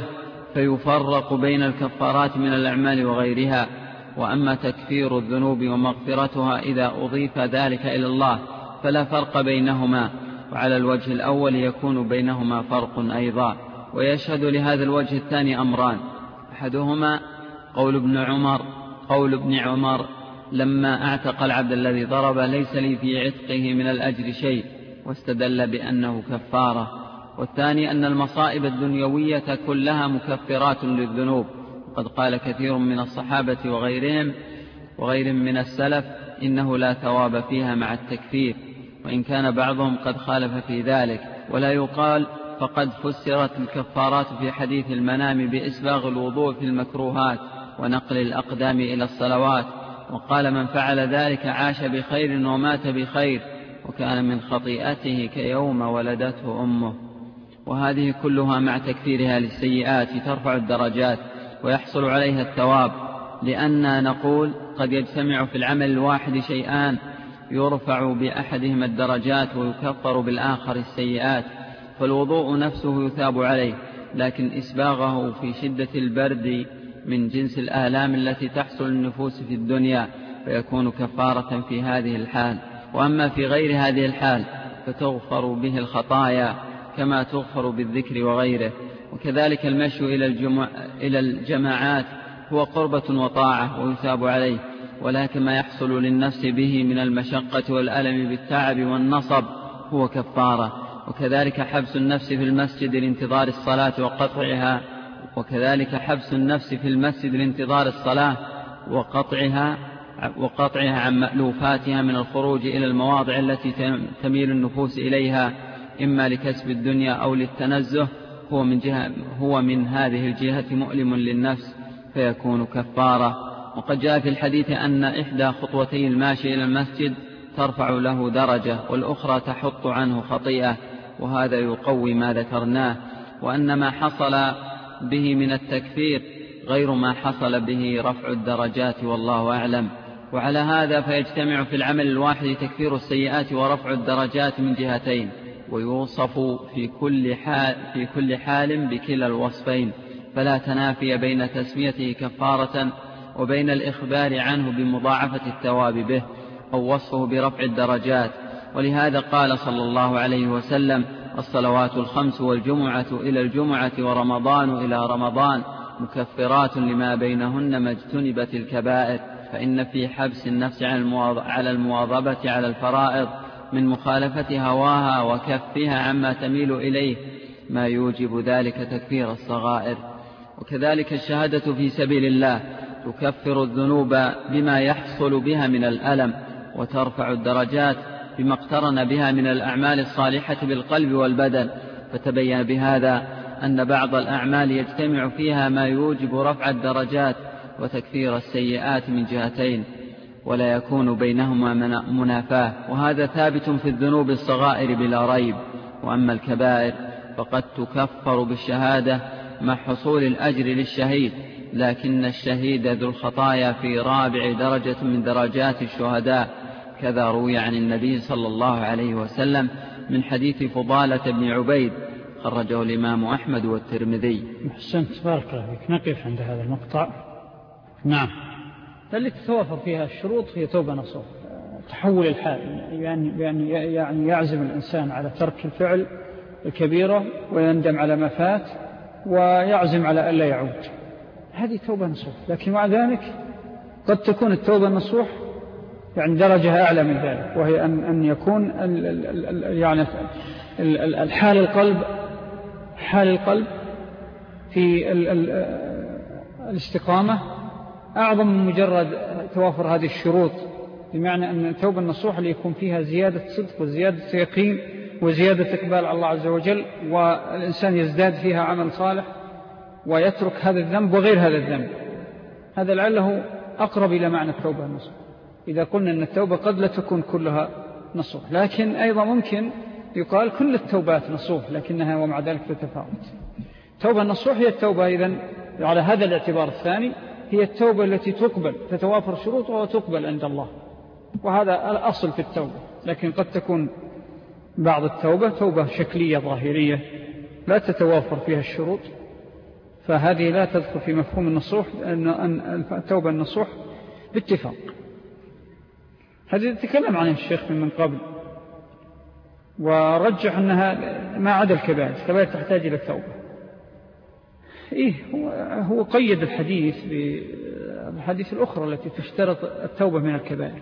فيفرق بين الكفارات من الأعمال وغيرها. وأما تكفير الذنوب ومغفرتها إذا أضيف ذلك إلى الله فلا فرق بينهما، وعلى الوجه الأول يكون بينهما فرق أيضا. ويشهد لهذا الوجه الثاني أمران: أحدهما قول ابن عمر قول ابن عمر لما اعتق العبد الذي ضرب: ليس لي في عتقه من الأجر شيء، واستدل بأنه كفارة. والثاني أن المصائب الدنيوية كلها مكفرات للذنوب، وقد قال كثير من الصحابة وغيرهم وغيرهم من السلف إنه لا ثواب فيها مع التكفير، وإن كان بعضهم قد خالف في ذلك. ولا يقال فقد فسرت الكفارات في حديث المنام بإسباغ الوضوء في المكروهات ونقل الأقدام إلى الصلوات، وقال من فعل ذلك عاش بخير ومات بخير، وكان من خطيئته كيوم ولدته أمه. وهذه كلها مع تكفيرها للسيئات ترفع الدرجات ويحصل عليها الثواب، لأننا نقول قد يجتمع في العمل الواحد شيئان يرفع بأحدهما الدرجات ويكفر بالآخر السيئات. فالوضوء نفسه يثاب عليه، لكن إسباغه في شدة البرد من جنس الآلام التي تحصل النفوس في الدنيا فيكون كفارة في هذه الحال. وأما في غير هذه الحال فتغفر به الخطايا كما تغفر بالذكر وغيره. وكذلك المشي إلى, الجمع إلى الجماعات هو قربة وطاعة ويثاب عليه، ولكن ما يحصل للنفس به من المشقة والألم بالتعب والنصب هو كفارة. وكذلك حبس النفس في المسجد لانتظار الصلاة وقطعها وكذلك حبس النفس في المسجد لانتظار الصلاة وقطعها وقطعها عن مألوفاتها من الخروج إلى المواضع التي تميل النفوس إليها إما لكسب الدنيا أو للتنزه هو من, جهة هو من هذه الجهة مؤلم للنفس فيكون كفارة. وقد جاء في الحديث أن إحدى خطوتي الماشي إلى المسجد ترفع له درجة والأخرى تحط عنه خطيئة، وهذا يقوي ما ذكرناه، وأن ما حصل به من التكفير غير ما حصل به رفع الدرجات، والله أعلم. وعلى هذا فيجتمع في العمل الواحد تكفير السيئات ورفع الدرجات من جهتين، ويوصف في كل حال, في كل حال بكلا الوصفين، فلا تنافي بين تسميته كفارة وبين الإخبار عنه بمضاعفة الثواب به أو وصفه برفع الدرجات. ولهذا قال صلى الله عليه وسلم: الصلوات الخمس والجمعة إلى الجمعة ورمضان إلى رمضان مكفرات لما بينهن ما اجتنبت الكبائر. فإن في حبس النفس على المواظبة على الفرائض من مخالفة هواها وكفها عما تميل إليه ما يوجب ذلك تكفير الصغائر. وكذلك الشهادة في سبيل الله تكفر الذنوب بما يحصل بها من الألم، وترفع الدرجات بما اقترن بها من الأعمال الصالحة بالقلب والبدن. فتبين بهذا أن بعض الأعمال يجتمع فيها ما يوجب رفع الدرجات وتكفير السيئات من جهتين، ولا يكون بينهما منافاة، وهذا ثابت في الذنوب الصغائر بلا ريب. وأما الكبائر فقد تكفر بالشهادة مع حصول الأجر للشهيد، لكن الشهيد ذو الخطايا في رابع درجة من درجات الشهداء، كذا روي عن النبي صلى الله عليه وسلم من حديث فضالة بن عبيد خرجه الإمام أحمد والترمذي. أحسنت، بارك الله فيك. نقف عند هذا المقطع. نعم، التي تتوافر فيها الشروط هي توبة نصوح، تحول الحال، يعني, يعني, يعني يعزم الإنسان على ترك الفعل الكبيرة ويندم على ما فات ويعزم على ألا يعود، هذه توبة نصوح. لكن مع ذلك قد تكون التوبة النصوح يعني درجة أعلى من ذلك، وهي أن, أن يكون ال ال ال يعني الحال القلب حال القلب في ال ال الاستقامة أعظم من مجرد توافر هذه الشروط، بمعنى أن التوبة النصوح اللي يكون فيها زيادة صدق وزيادة يقين وزيادة إقبال على الله عز وجل، والإنسان يزداد فيها عمل صالح ويترك هذا الذنب وغير هذا الذنب، هذا لعله أقرب إلى معنى التوبة النصوح. إذا قلنا أن التوبة قد لا تكون كلها نصوح، لكن أيضا ممكن يقال كل التوبات نصوح، لكنها ومع ذلك تتفاوت. التوبة النصوح هي التوبة إذن على هذا الاعتبار الثاني، هي التوبة التي تقبل، تتوافر شروطها وتقبل عند الله، وهذا الأصل في التوبة. لكن قد تكون بعض التوبة توبة شكلية ظاهرية لا تتوافر فيها الشروط، فهذه لا تدخل في مفهوم النصوح، أن التوبة النصوح باتفاق. هذه تتكلم عنها الشيخ من قبل، ورجح أنها ما عدا الكبائر، الكبائر تحتاج إلى التوبة. إيه هو, هو قيد الحديث بالحديث الأخرى التي تشترط التوبة من الكبائر،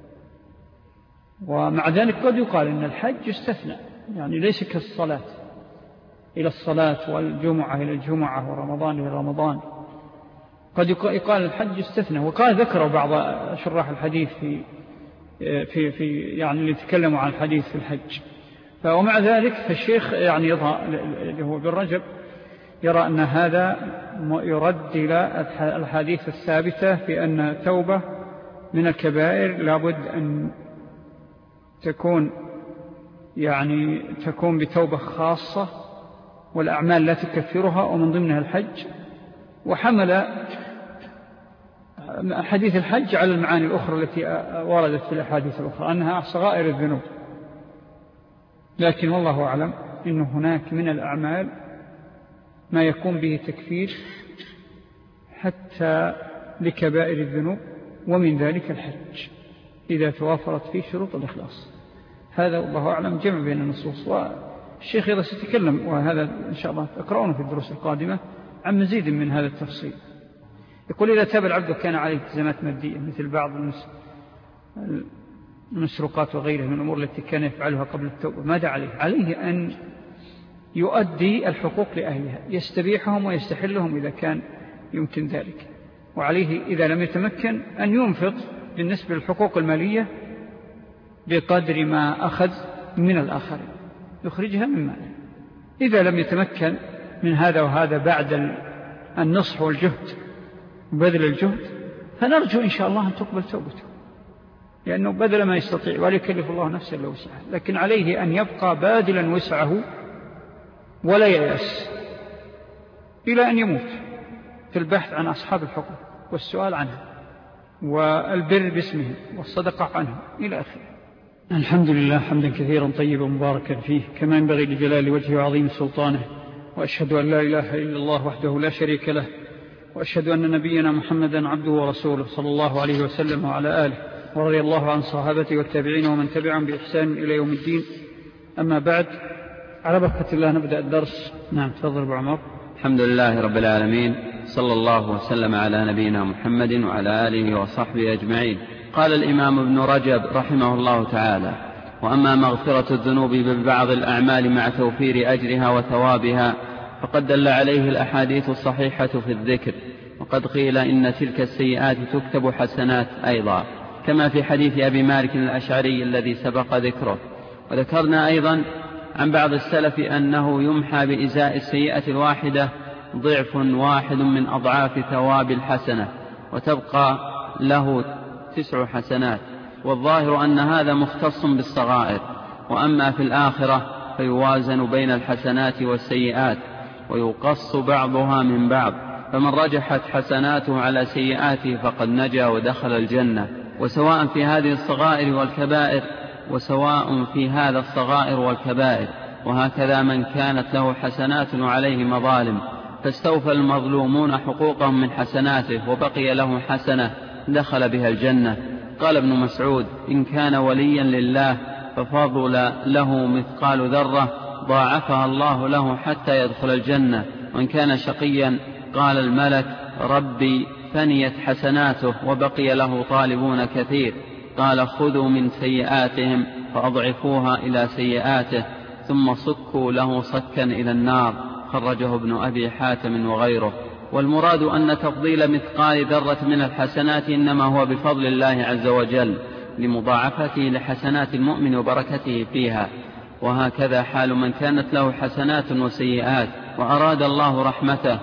ومع ذلك قد يقال أن الحج يستثنى، يعني ليس كالصلاة إلى الصلاة والجمعة إلى الجمعة ورمضان إلى رمضان، قد يقال الحج يستثنى. وقال ذكروا بعض شراح الحديث في في في يعني اللي يتكلموا عن الحديث في الحج. ومع ذلك فالشيخ يعني يظهر اللي هو بالرجب يرى أن هذا يرد إلى الحديث الثابتة في أن التوبة من الكبائر لابد أن تكون يعني تكون بتوبة خاصة، والأعمال لا تكفرها، ومن ضمنها الحج. وحمل حديث الحج على المعاني الأخرى التي وردت في الأحاديث الأخرى أنها صغائر الذنوب. لكن والله أعلم إن هناك من الأعمال ما يكون به تكفير حتى لكبائر الذنوب، ومن ذلك الحج إذا توافرت فيه شروط الإخلاص. هذا والله أعلم جمع بين النصوص. والشيخ إذا سيتكلم، وهذا إن شاء الله تقرأونه في الدروس القادمة، عن مزيد من هذا التفصيل. يقول إذا تاب العبد كان عليه التزامات مادية مثل بعض المسروقات وغيرها من الأمور التي كان يفعلها قبل التوبة، ماذا عليه؟ عليه أن يؤدي الحقوق لأهلها، يستبيحهم ويستحلهم إذا كان يمكن ذلك. وعليه إذا لم يتمكن أن ينفق بالنسبة للحقوق المالية بقدر ما أخذ من الآخرين، يخرجها من ماله. إذا لم يتمكن من هذا وهذا بعد النصح والجهد وبذل الجهد، فنرجو إن شاء الله أن تقبل توبته، لأنه بذل ما يستطيع ولا يكلف الله نفسا إلا وسعها. لكن عليه أن يبقى باذلا وسعه ولا ييأس إلى أن يموت في البحث عن أصحاب الحقوق والسؤال عنها والبر باسمهم والصدقة عنهم إلى آخره. الحمد لله حمدا كثيرا طيبا مباركا فيه كما ينبغي لجلال وجهه وعظيم سلطانه، وأشهد أن لا إله إلا الله وحده لا شريك له، وأشهد أن نبينا محمدا عبده ورسوله صلى الله عليه وسلم وعلى آله، ورضي الله عن صحابته والتابعين ومن تبعهم بإحسان إلى يوم الدين. أما بعد، على بركة الله نبدأ الدرس. نعم تفضل أبو عمر. الحمد لله رب العالمين، صلى الله وسلم على نبينا محمد وعلى آله وصحبه أجمعين. قال الإمام ابن رجب رحمه الله تعالى: وأما مغفرة الذنوب ببعض الأعمال مع توفير أجرها وثوابها فقد دل عليه الأحاديث الصحيحة في الذكر، وقد قيل إن تلك السيئات تكتب حسنات أيضا، كما في حديث أبي مالك الأشعري الذي سبق ذكره. وذكرنا أيضا عن بعض السلف أنه يمحى بإزاء السيئة الواحدة ضعف واحد من أضعاف ثواب الحسنة، وتبقى له تسع حسنات. والظاهر أن هذا مختص بالصغائر، وأما في الآخرة فيوازن بين الحسنات والسيئات ويقص بعضها من بعض، فمن رجحت حسناته على سيئاته فقد نجا ودخل الجنة. وسواء في هذه الصغائر والكبائر وسواء في هذا الصغائر والكبائر. وهكذا من كانت له حسنات وعليه مظالم فاستوفى المظلومون حقوقهم من حسناته وبقي له حسنة دخل بها الجنة. قال ابن مسعود: إن كان وليا لله ففضل له مثقال ذرة ضاعفها الله له حتى يدخل الجنة، وإن كان شقيا قال الملك: ربي فنيت حسناته وبقي له طالبون كثير. قال: خذوا من سيئاتهم فأضعفوها إلى سيئاته ثم صكوا له صكا إلى النار. خرجه ابن أبي حاتم وغيره. والمراد أن تفضيل مثقال ذرة من الحسنات إنما هو بفضل الله عز وجل لمضاعفته لحسنات المؤمن وبركته فيها. وهكذا حال من كانت له حسنات وسيئات وأراد الله رحمته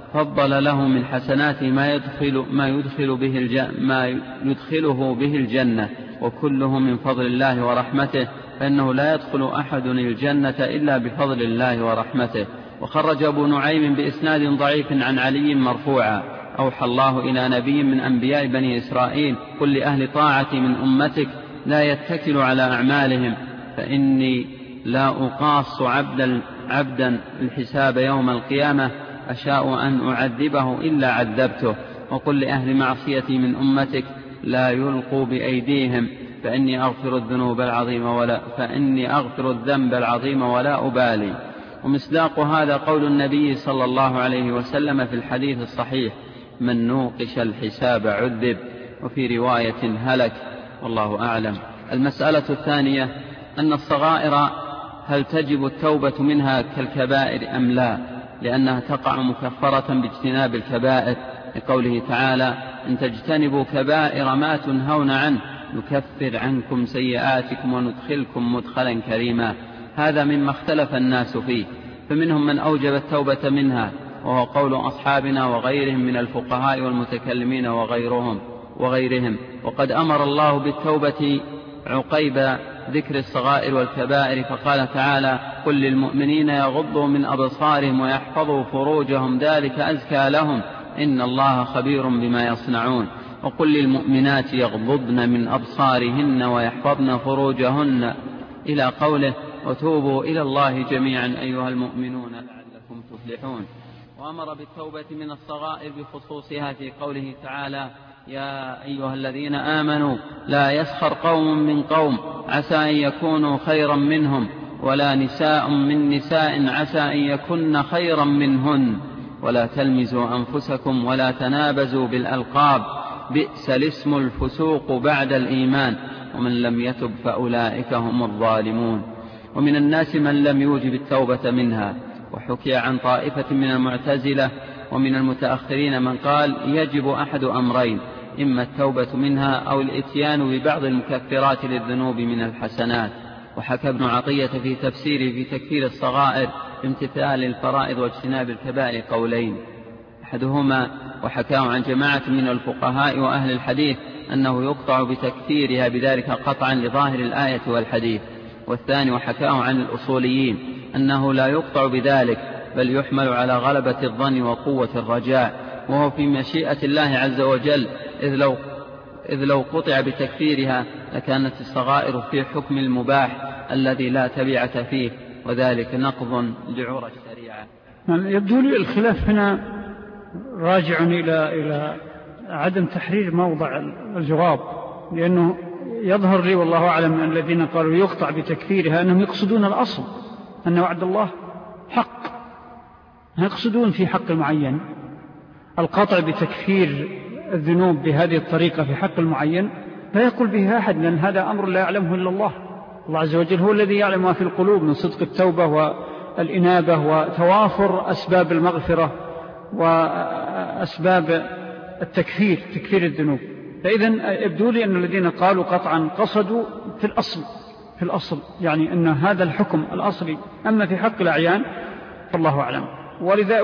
فضل له من حسناته ما يدخل, ما يدخل به الجنة ما يدخله به الجنة، وكله من فضل الله ورحمته، فإنه لا يدخل أحد الجنة إلا بفضل الله ورحمته. وخرج أبو نعيم بإسناد ضعيف عن علي مرفوعا: أوحى الله إلى نبي من أنبياء بني إسرائيل: قل لأهل طاعتي من أمتك لا يتكل على أعمالهم، فإني لا أقاص عبدا, عبدا الحساب يوم القيامة أشاء أن أعذبه إلا عذبته. وقل لأهل معصيتي من أمتك لا يلقوا بأيديهم، فإني أغفر الذنوب العظيم ولا فإني أغفر الذنب العظيم ولا أبالي. ومصداق هذا قول النبي صلى الله عليه وسلم في الحديث الصحيح: من نوقش الحساب عذب، وفي رواية هلك. والله أعلم. المسألة الثانية أن الصغائر هل تجب التوبة منها كالكبائر أم لا، لأنها تقع مكفرة باجتناب الكبائر، لقوله تعالى: إن تجتنبوا كبائر ما تنهون عنه نكفر عنكم سيئاتكم وندخلكم مدخلا كريما. هذا مما اختلف الناس فيه، فمنهم من أوجب التوبة منها، وهو قول أصحابنا وغيرهم من الفقهاء والمتكلمين وغيرهم وغيرهم وقد أمر الله بالتوبة عقيب ذكر الصغائر والكبائر، فقال تعالى: قل للمؤمنين يغضوا من أبصارهم ويحفظوا فروجهم ذلك أزكى لهم إن الله خبير بما يصنعون. وقل للمؤمنات يغضضن من أبصارهن ويحفظن فروجهن إلى قوله: وتوبوا إلى الله جميعا أيها المؤمنون لعلكم تفلحون. وأمر بالتوبة من الصغائر بخصوصها في قوله تعالى: يا أيها الذين آمنوا لا يسخر قوم من قوم عسى أن يكونوا خيرا منهم ولا نساء من نساء عسى أن يكن خيرا منهن ولا تلمزوا أنفسكم ولا تنابزوا بالألقاب بئس الاسم الفسوق بعد الإيمان ومن لم يتب فأولئك هم الظالمون. ومن الناس من لم يوجب التوبة منها. وحكي عن طائفة من المعتزلة ومن المتأخرين من قال يجب أحد أمرين: إما التوبة منها أو الإتيان ببعض المكفرات للذنوب من الحسنات. وحكى ابن عطية في تفسيره في تكفير الصغائر بامتثال الفرائض واجتناب الكبائر قولين: أحدهما وحكاه عن جماعة من الفقهاء وأهل الحديث أنه يقطع بتكفيرها بذلك قطعا لظاهر الآية والحديث. والثاني وحكاه عن الأصوليين أنه لا يقطع بذلك بل يحمل على غلبة الظن وقوة الرجاء، وهو في مشيئة الله عز وجل، إذ لو, إذ لو قطع بتكفيرها لكانت الصغائر في حكم المباح الذي لا تبعة فيه، وذلك نقض لعرى الشريعة. يبدو لي الخلاف هنا راجع إلى إلى عدم تحرير موضع الجواب، لأنه يظهر لي والله أعلم أن الذين قالوا يقطع بتكفيرها أنهم يقصدون الأصل أن وعد الله حق، يقصدون في حق معين القطع بتكفير الذنوب بهذه الطريقة في حق المعين لا يقول به أحد، لأن هذا أمر لا يعلمه إلا الله الله عز وجل هو الذي يعلم ما في القلوب من صدق التوبة والإنابة وتوافر أسباب المغفرة وأسباب التكفير تكفير الذنوب. فإذن يبدو لي أن الذين قالوا قطعا قصدوا في الأصل في الأصل يعني أن هذا الحكم الأصلي، أما في حق الأعيان فالله أعلم. ولذا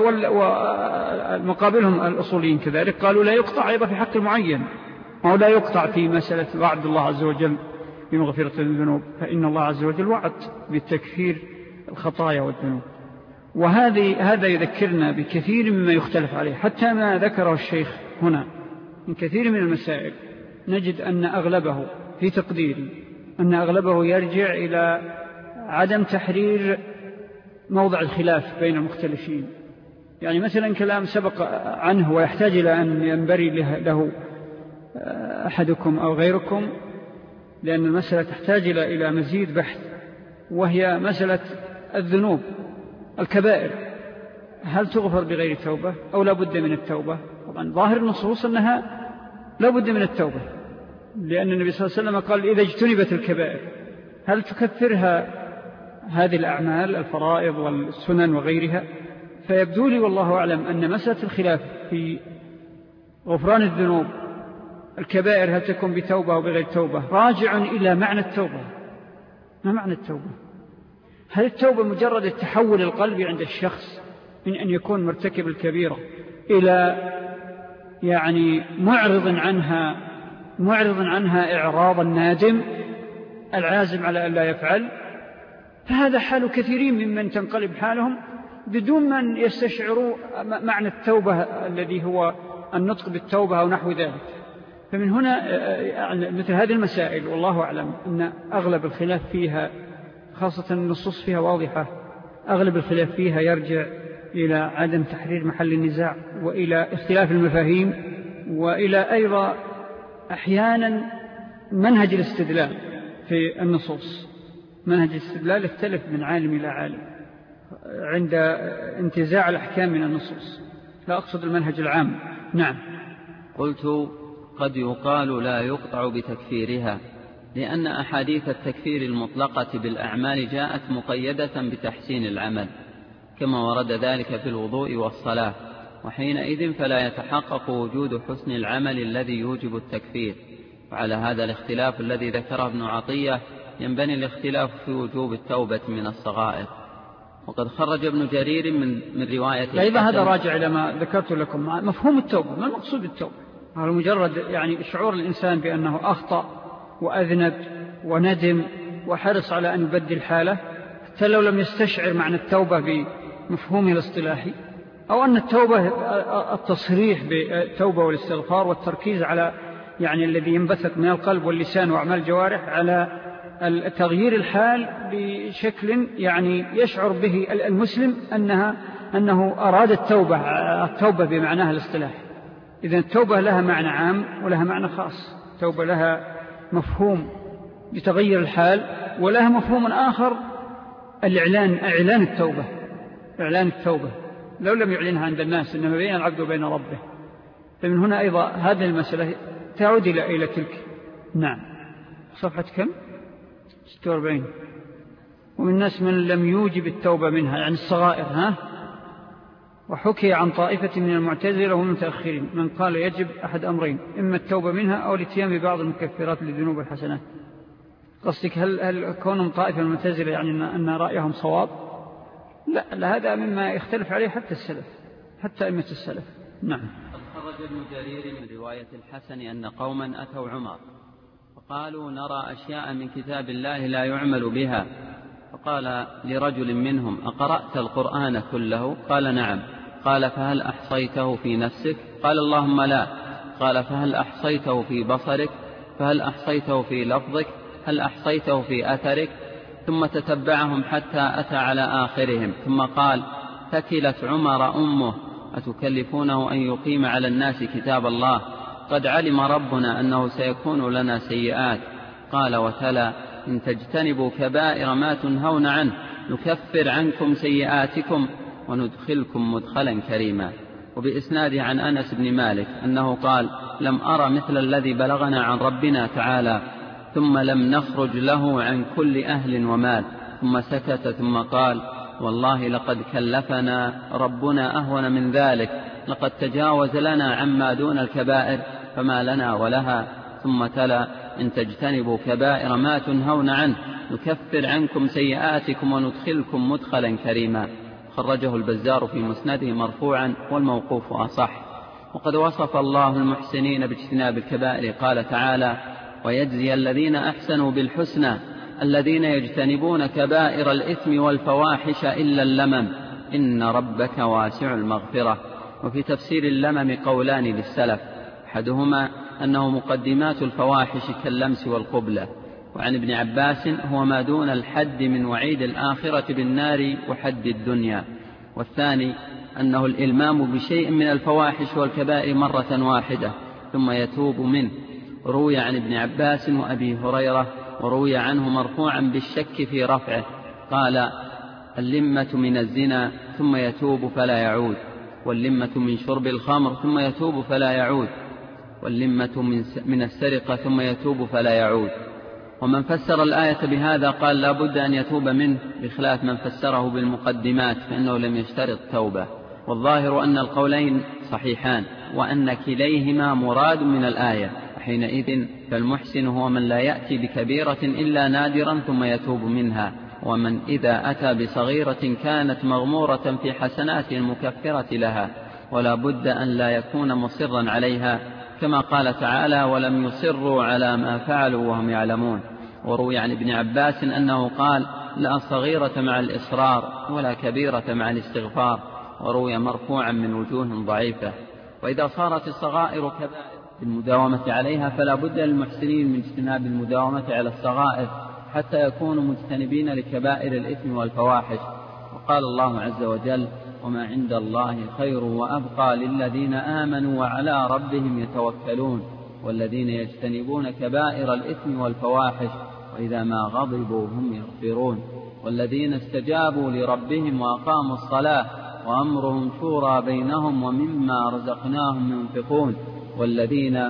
ومقابلهم الأصوليين كذلك قالوا لا يقطع أيضا في حق المعين، أو لا يقطع في مسألة وعد الله عز وجل بمغفرة الذنوب، فإن الله عز وجل وعد بالتكفير الخطايا والذنوب. وهذه هذا يذكرنا بكثير مما يختلف عليه، حتى ما ذكره الشيخ هنا من كثير من المسائل نجد أن أغلبه في تقديري أن أغلبه يرجع إلى عدم تحرير موضع الخلاف بين المختلفين. يعني مثلا كلام سبق عنه ويحتاج إلى أن ينبري له أحدكم أو غيركم، لأن المسألة تحتاج إلى مزيد بحث، وهي مسألة الذنوب الكبائر، هل تغفر بغير توبة أو لا بد من التوبة؟ طبعا ظاهر النصوص أنها لا بد من التوبة، لأن النبي صلى الله عليه وسلم قال إذا اجتنبت الكبائر هل تكفرها هذه الأعمال الفرائض والسنن وغيرها؟ فيبدو لي والله أعلم أن مسألة الخلاف في غفران الذنوب الكبائر هل تكون بتوبة أو بغير توبة راجع إلى معنى التوبة. ما معنى التوبة؟ هل التوبة مجرد التحول القلبي عند الشخص من أن يكون مرتكب الكبيرة إلى يعني معرض عنها معرض عنها إعراض النادم العازم على أن لا يفعل؟ فهذا حال كثيرين ممن تنقلب حالهم بدون من يستشعروا معنى التوبة الذي هو النطق بالتوبة أو نحو ذلك. فمن هنا مثل هذه المسائل والله أعلم أن أغلب الخلاف فيها، خاصة النصوص فيها واضحة، أغلب الخلاف فيها يرجع إلى عدم تحرير محل النزاع، وإلى اختلاف المفاهيم، وإلى أيضا أحيانا منهج الاستدلال في النصوص. منهج الاستدلال يختلف من عالم إلى عالم عند انتزاع الأحكام من النصوص، لا أقصد المنهج العام. نعم. قلت قد يقال لا يقطع بتكفيرها، لأن أحاديث التكفير المطلقة بالأعمال جاءت مقيدة بتحسين العمل، كما ورد ذلك في الوضوء والصلاة، وحينئذ فلا يتحقق وجود حسن العمل الذي يوجب التكفير. وعلى هذا الاختلاف الذي ذكره ابن عطية ينبني الاختلاف في وجوب التوبة من الصغائر. وقد خرج ابن جرير من, من رواية أيضا هذا راجع إلى ما ذكرت لكم مفهوم التوبة. ما المقصود بالتوبة؟ هذا مجرد يعني شعور الإنسان بأنه أخطأ وأذنب وندم وحرص على أن يبدل حاله، حتى لو لم يستشعر معنى التوبة بمفهومه الاصطلاحي، أو أن التوبة التصريح بالتوبة والاستغفار والتركيز على يعني الذي ينبثق من القلب واللسان وأعمال الجوارح على تغيير الحال بشكل يعني يشعر به المسلم أنها أنه أراد التوبة التوبة بمعناها الاصطلاحي. إذن التوبة لها معنى عام ولها معنى خاص. التوبة لها مفهوم بتغير الحال، ولها مفهوم آخر الإعلان إعلان التوبة إعلان التوبة لو لم يعلنها عند الناس إنما بين العبد وبين ربه. فمن هنا أيضا هذه المسألة تعود إلى إلى تلك. نعم. صفحة كم؟ ستة وأربعين. ومن الناس من لم يوجب التوبة منها، يعني الصغائر. ها؟ وحكي عن طائفة من المعتزلة ومن المتأخرين من قال يجب أحد أمرين، إما التوبة منها أو الاتيان ببعض المكفرات للذنوب والحسنات. قصدك هل, هل كونهم طائفة من المعتزلة يعني أن رأيهم صواب؟ لا, لا، هذا مما يختلف عليه حتى السلف، حتى أئمة السلف. نعم. خرج ابن جرير من رواية الحسن أن قوما أتوا عمر فقالوا نرى أشياء من كتاب الله لا يعمل بها، فقال لرجل منهم أقرأت القرآن كله؟ قال نعم. قال فهل أحصيته في نفسك؟ قال اللهم لا. قال فهل أحصيته في بصرك؟ فهل أحصيته في لفظك؟ هل أحصيته في أثرك؟ ثم تتبعهم حتى أتى على آخرهم، ثم قال ثكلت عمر أمه أتكلفونه أن يقيم على الناس كتاب الله؟ قد علم ربنا أنه سيكون لنا سيئات. قال وتلا إن تجتنبوا كبائر ما تنهون عنه نكفر عنكم سيئاتكم وندخلكم مدخلا كريما. وبإسناد عن أنس بن مالك أنه قال لم أرى مثل الذي بلغنا عن ربنا تعالى ثم لم نخرج له عن كل أهل ومال. ثم سكت ثم قال: والله لقد كلفنا ربنا أهون من ذلك، لقد تجاوز لنا عما دون الكبائر فما لنا ولها. ثم تلا: إن تجتنبوا كبائر ما تنهون عنه نكفر عنكم سيئاتكم وندخلكم مدخلا كريما. خرجه البزار في مسنده مرفوعا والموقوف أصح. وقد وصف الله المحسنين باجتناب الكبائر، قال تعالى: ويجزي الذين أحسنوا بالحسنى الذين يجتنبون كبائر الإثم والفواحش إلا اللمم إن ربك واسع المغفرة. وفي تفسير اللمم قولان للسلف، أحدهما أنه مقدمات الفواحش كاللمس والقبلة، وعن ابن عباس هو ما دون الحد من وعيد الآخرة بالنار وحد الدنيا، والثاني أنه الإلمام بشيء من الفواحش والكبائر مرة واحدة ثم يتوب منه. روي عن ابن عباس وأبي هريرة، وروي عنه مرفوعا بالشك في رفعه، قال: اللمة من الزنا ثم يتوب فلا يعود، واللمة من شرب الخمر ثم يتوب فلا يعود، واللمة من السرقة ثم يتوب فلا يعود. ومن فسر الآية بهذا قال لا بد أن يتوب منه، بخلاف من فسره بالمقدمات فإنه لم يشترط توبة. والظاهر أن القولين صحيحان، وأن كليهما مراد من الآية. حينئذ فالمحسن هو من لا يأتي بكبيرة إلا نادرا ثم يتوب منها، ومن إذا أتى بصغيرة كانت مغمورة في حسنات المكفرة لها، ولا بد أن لا يكون مصرا عليها، كما قال تعالى: ولم يصروا على ما فعلوا وهم يعلمون. وروي عن ابن عباس أنه قال: لا صغيرة مع الإصرار ولا كبيرة مع الاستغفار. وروي مرفوعا من وجوه ضعيفة. وإذا صارت الصغائر كبائر بالمداومة عليها فلا بد للمحسنين من اجتناب المداومة على الصغائر حتى يكونوا مجتنبين لكبائر الإثم والفواحش. وقال الله عز وجل: وما عند الله خير وأبقى للذين آمنوا وعلى ربهم يتوكلون، والذين يجتنبون كبائر الإثم والفواحش وإذا ما غضبوا هم يغفرون، والذين استجابوا لربهم وأقاموا الصلاة وأمرهم شورى بينهم ومما رزقناهم ينفقون، والذين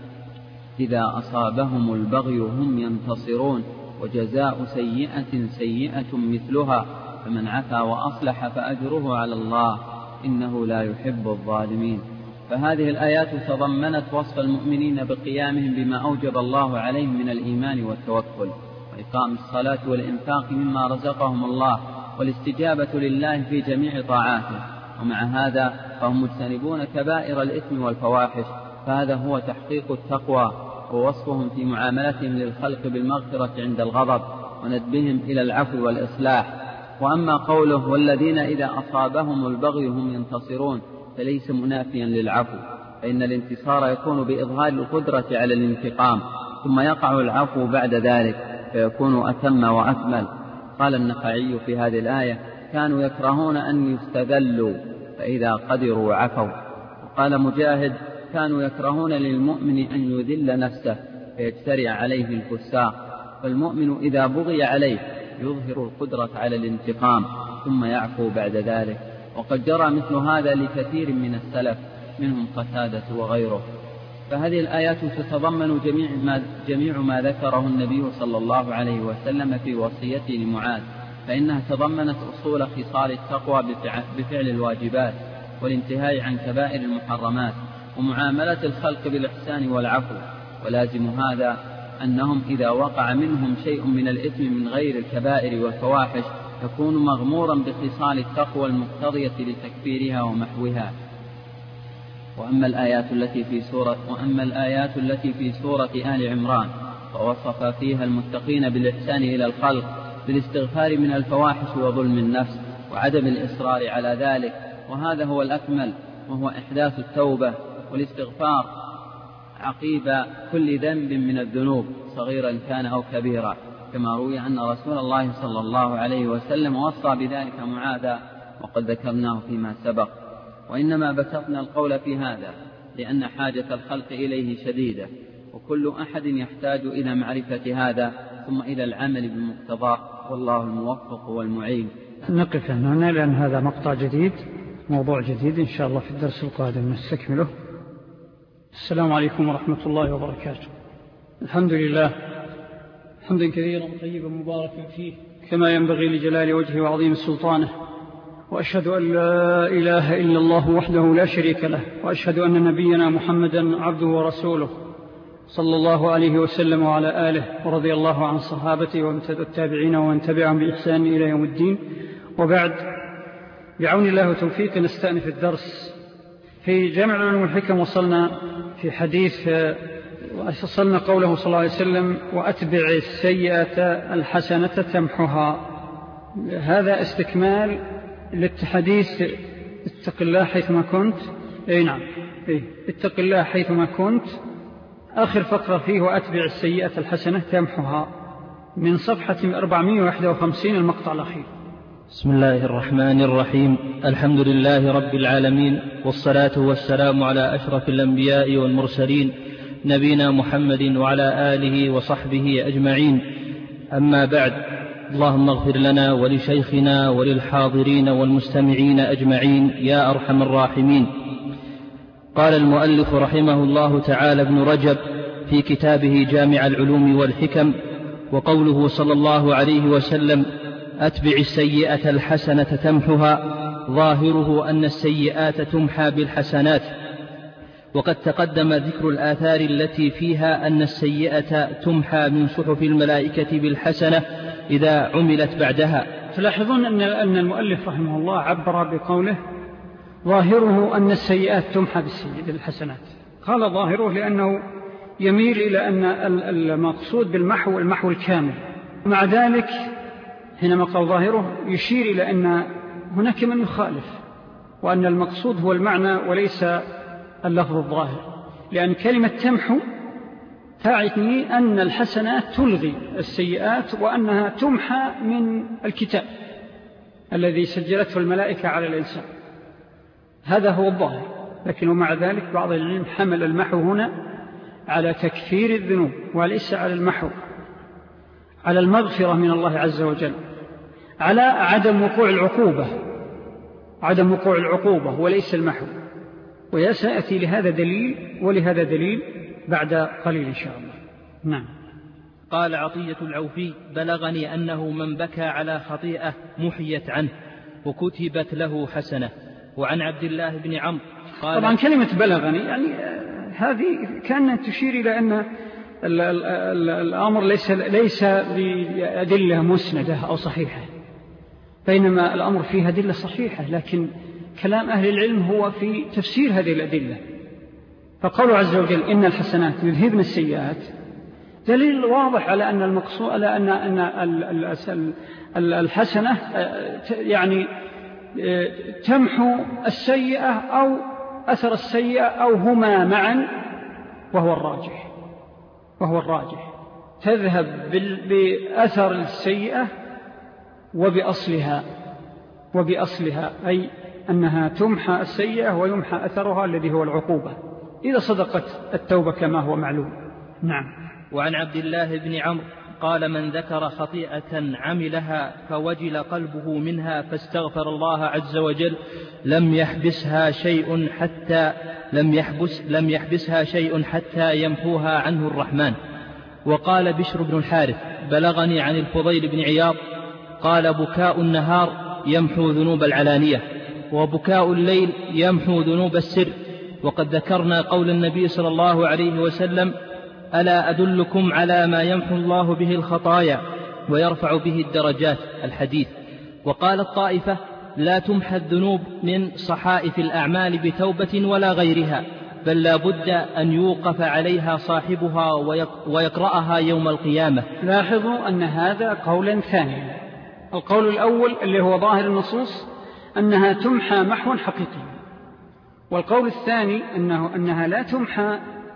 إذا أصابهم البغي هم ينتصرون، وجزاء سيئة سيئة مثلها، فمن عفا وأصلح فأجره على الله إنه لا يحب الظالمين. فهذه الآيات تضمنت وصف المؤمنين بقيامهم بما أوجب الله عليهم من الإيمان والتوكل وإقام الصلاة والإنفاق مما رزقهم الله والاستجابة لله في جميع طاعاته. ومع هذا فهم مجتنبون كبائر الإثم والفواحش، فهذا هو تحقيق التقوى ووصفهم في معاملتهم للخلق بالمغفرة عند الغضب وندبهم إلى العفو والإصلاح. وأما قوله: والذين إذا أصابهم البغي هم ينتصرون، فليس منافيا للعفو، فإن الانتصار يكون بإظهار القدرة على الانتقام، ثم يقع العفو بعد ذلك فيكون أتم وأكمل. قال النخعي في هذه الآية: كانوا يكرهون أن يستذلوا فإذا قدروا عفوا. وقال مجاهد: كانوا يكرهون للمؤمن أن يذل نفسه فيجترئ عليه الفساق، فالمؤمن إذا بغي عليه يظهر القدرة على الانتقام ثم يعفو بعد ذلك. وقد جرى مثل هذا لكثير من السلف منهم قتادة وغيره. فهذه الآيات تتضمن جميع ما, جميع ما ذكره النبي صلى الله عليه وسلم في وصيته لمعاذ، فإنها تضمنت أصول خصال التقوى بفعل الواجبات والانتهاء عن كبائر المحرمات ومعاملة الخلق بالإحسان والعفو. ولازم هذا أنهم إذا وقع منهم شيء من الإثم من غير الكبائر والفواحش يكون مغمورا بخصال التقوى المقتضية لتكفيرها ومحوها. وأما الآيات التي في سورة وأما الآيات التي في سورة آل عمران فوصف فيها المتقين بالإحسان إلى الخلق بالاستغفار من الفواحش وظلم النفس وعدم الإصرار على ذلك، وهذا هو الأكمل، وهو إحداث التوبة والاستغفار عقيب كل ذنب من الذنوب صغيرا كان أو كبيرا، كما روي أن رسول الله صلى الله عليه وسلم وصى بذلك معاذا، وقد ذكرناه فيما سبق. وإنما بسطنا القول في هذا لأن حاجة الخلق إليه شديدة، وكل أحد يحتاج إلى معرفة هذا ثم إلى العمل بمقتضاه، والله الموفق والمعين. نقف هنا لأن هذا مقطع جديد، موضوع جديد إن شاء الله في الدرس القادم نستكمله. السلام عليكم ورحمة الله وبركاته. الحمد لله حمدا كثيرا طيبا مباركا فيه كما ينبغي لجلال وجهه وعظيم سلطانه، وأشهد أن لا إله إلا الله وحده لا شريك له، وأشهد أن نبينا محمدا عبده ورسوله صلى الله عليه وسلم وعلى آله، ورضي الله عن صحابته والتابعين ومن تبعهم بإحسان إلى يوم الدين. وبعد، بعون الله وتوفيق نستأنف الدرس في جامع العلوم والحكم. وصلنا في حديث وصلنا قوله صلى الله عليه وسلم: وأتبع السيئة الحسنة تمحها. هذا استكمال للحديث اتق الله حيثما كنت. اي نعم، اي اتق الله حيثما كنت، آخر فقرة فيه: وأتبع السيئة الحسنة تمحها، من صفحة أربعمائة وواحد وخمسين المقطع الأخير. بسم الله الرحمن الرحيم. الحمد لله رب العالمين، والصلاة والسلام على أشرف الأنبياء والمرسلين، نبينا محمد وعلى آله وصحبه أجمعين. أما بعد، اللهم اغفر لنا ولشيخنا وللحاضرين والمستمعين أجمعين يا أرحم الراحمين. قال المؤلف رحمه الله تعالى ابن رجب في كتابه جامع العلوم والحكم: وقوله صلى الله عليه وسلم: أتبع السيئة الحسنة تمحها، ظاهره أن السيئات تمحى بالحسنات، وقد تقدم ذكر الآثار التي فيها أن السيئة تمحى من صحف الملائكة بالحسنة إذا عملت بعدها. تلاحظون أن المؤلف رحمه الله عبر بقوله: ظاهره أن السيئات تمحى بالحسنات. قال ظاهره لأنه يميل إلى أن المقصود بالمحو المحو الكامل. مع ذلك حينما قال ظاهره يشير إلى أن هناك من يخالف، وأن المقصود هو المعنى وليس اللفظ الظاهر، لأن كلمة تمحو تعني أن الحسنات تلغي السيئات، وأنها تمحى من الكتاب الذي سجلته الملائكة على الإنسان. هذا هو الظاهر. لكن ومع ذلك بعض العلم حمل المحو هنا على تكفير الذنوب، وليس على المحو، على المغفرة من الله عز وجل، على عدم وقوع العقوبة، عدم وقوع العقوبة وليس المحو. ويسأتي لهذا دليل ولهذا دليل بعد قليل إن شاء الله. نعم. قال عطية العوفي: بلغني أنه من بكى على خطيئة محيت عنه وكتبت له حسنة. وعن عبد الله بن عمرو قال: طبعا كلمة بلغني يعني هذه كانت تشير إلى أن ال ال ال الأمر ليس, ليس بأدلة مسندة أو صحيحة، بينما الأمر فيها أدلة صحيحة، لكن كلام أهل العلم هو في تفسير هذه الأدلة. فقالوا عز وجل: إن الحسنات يذهبن السيئات، دليل واضح على أن المقصود على أن أن الحسنة يعني تمحو السيئة أو أثر السيئة أو هما معا، وهو الراجح وهو الراجح تذهب بأثر السيئة وبأصلها وبأصلها أي أنها تمحى السيئة ويمحى أثرها الذي هو العقوبة إذا صدقت التوبة كما هو معلوم. نعم. وعن عبد الله بن عمرو قال: من ذكر خطيئة عملها فوجل قلبه منها فاستغفر الله عز وجل لم يحبسها شيء حتى لم يحبس لم يحبسها شيء حتى يمحوها عنه الرحمن. وقال بشر بن الحارث: بلغني عن الفضيل بن عياض قال: بكاء النهار يمحو ذنوب العلانية، وبكاء الليل يمحو ذنوب السر. وقد ذكرنا قول النبي صلى الله عليه وسلم: ألا أدلكم على ما يمحو الله به الخطايا ويرفع به الدرجات، الحديث. وقال الطائفة: لا تمحى الذنوب من صحائف الأعمال بتوبة ولا غيرها، بل لا بد أن يوقف عليها صاحبها ويقرأها يوم القيامة. لاحظوا أن هذا قولا ثانيا. القول الأول اللي هو ظاهر النصوص أنها تمحى محوا حقيقي، والقول الثاني أنه أنها لا تمحى،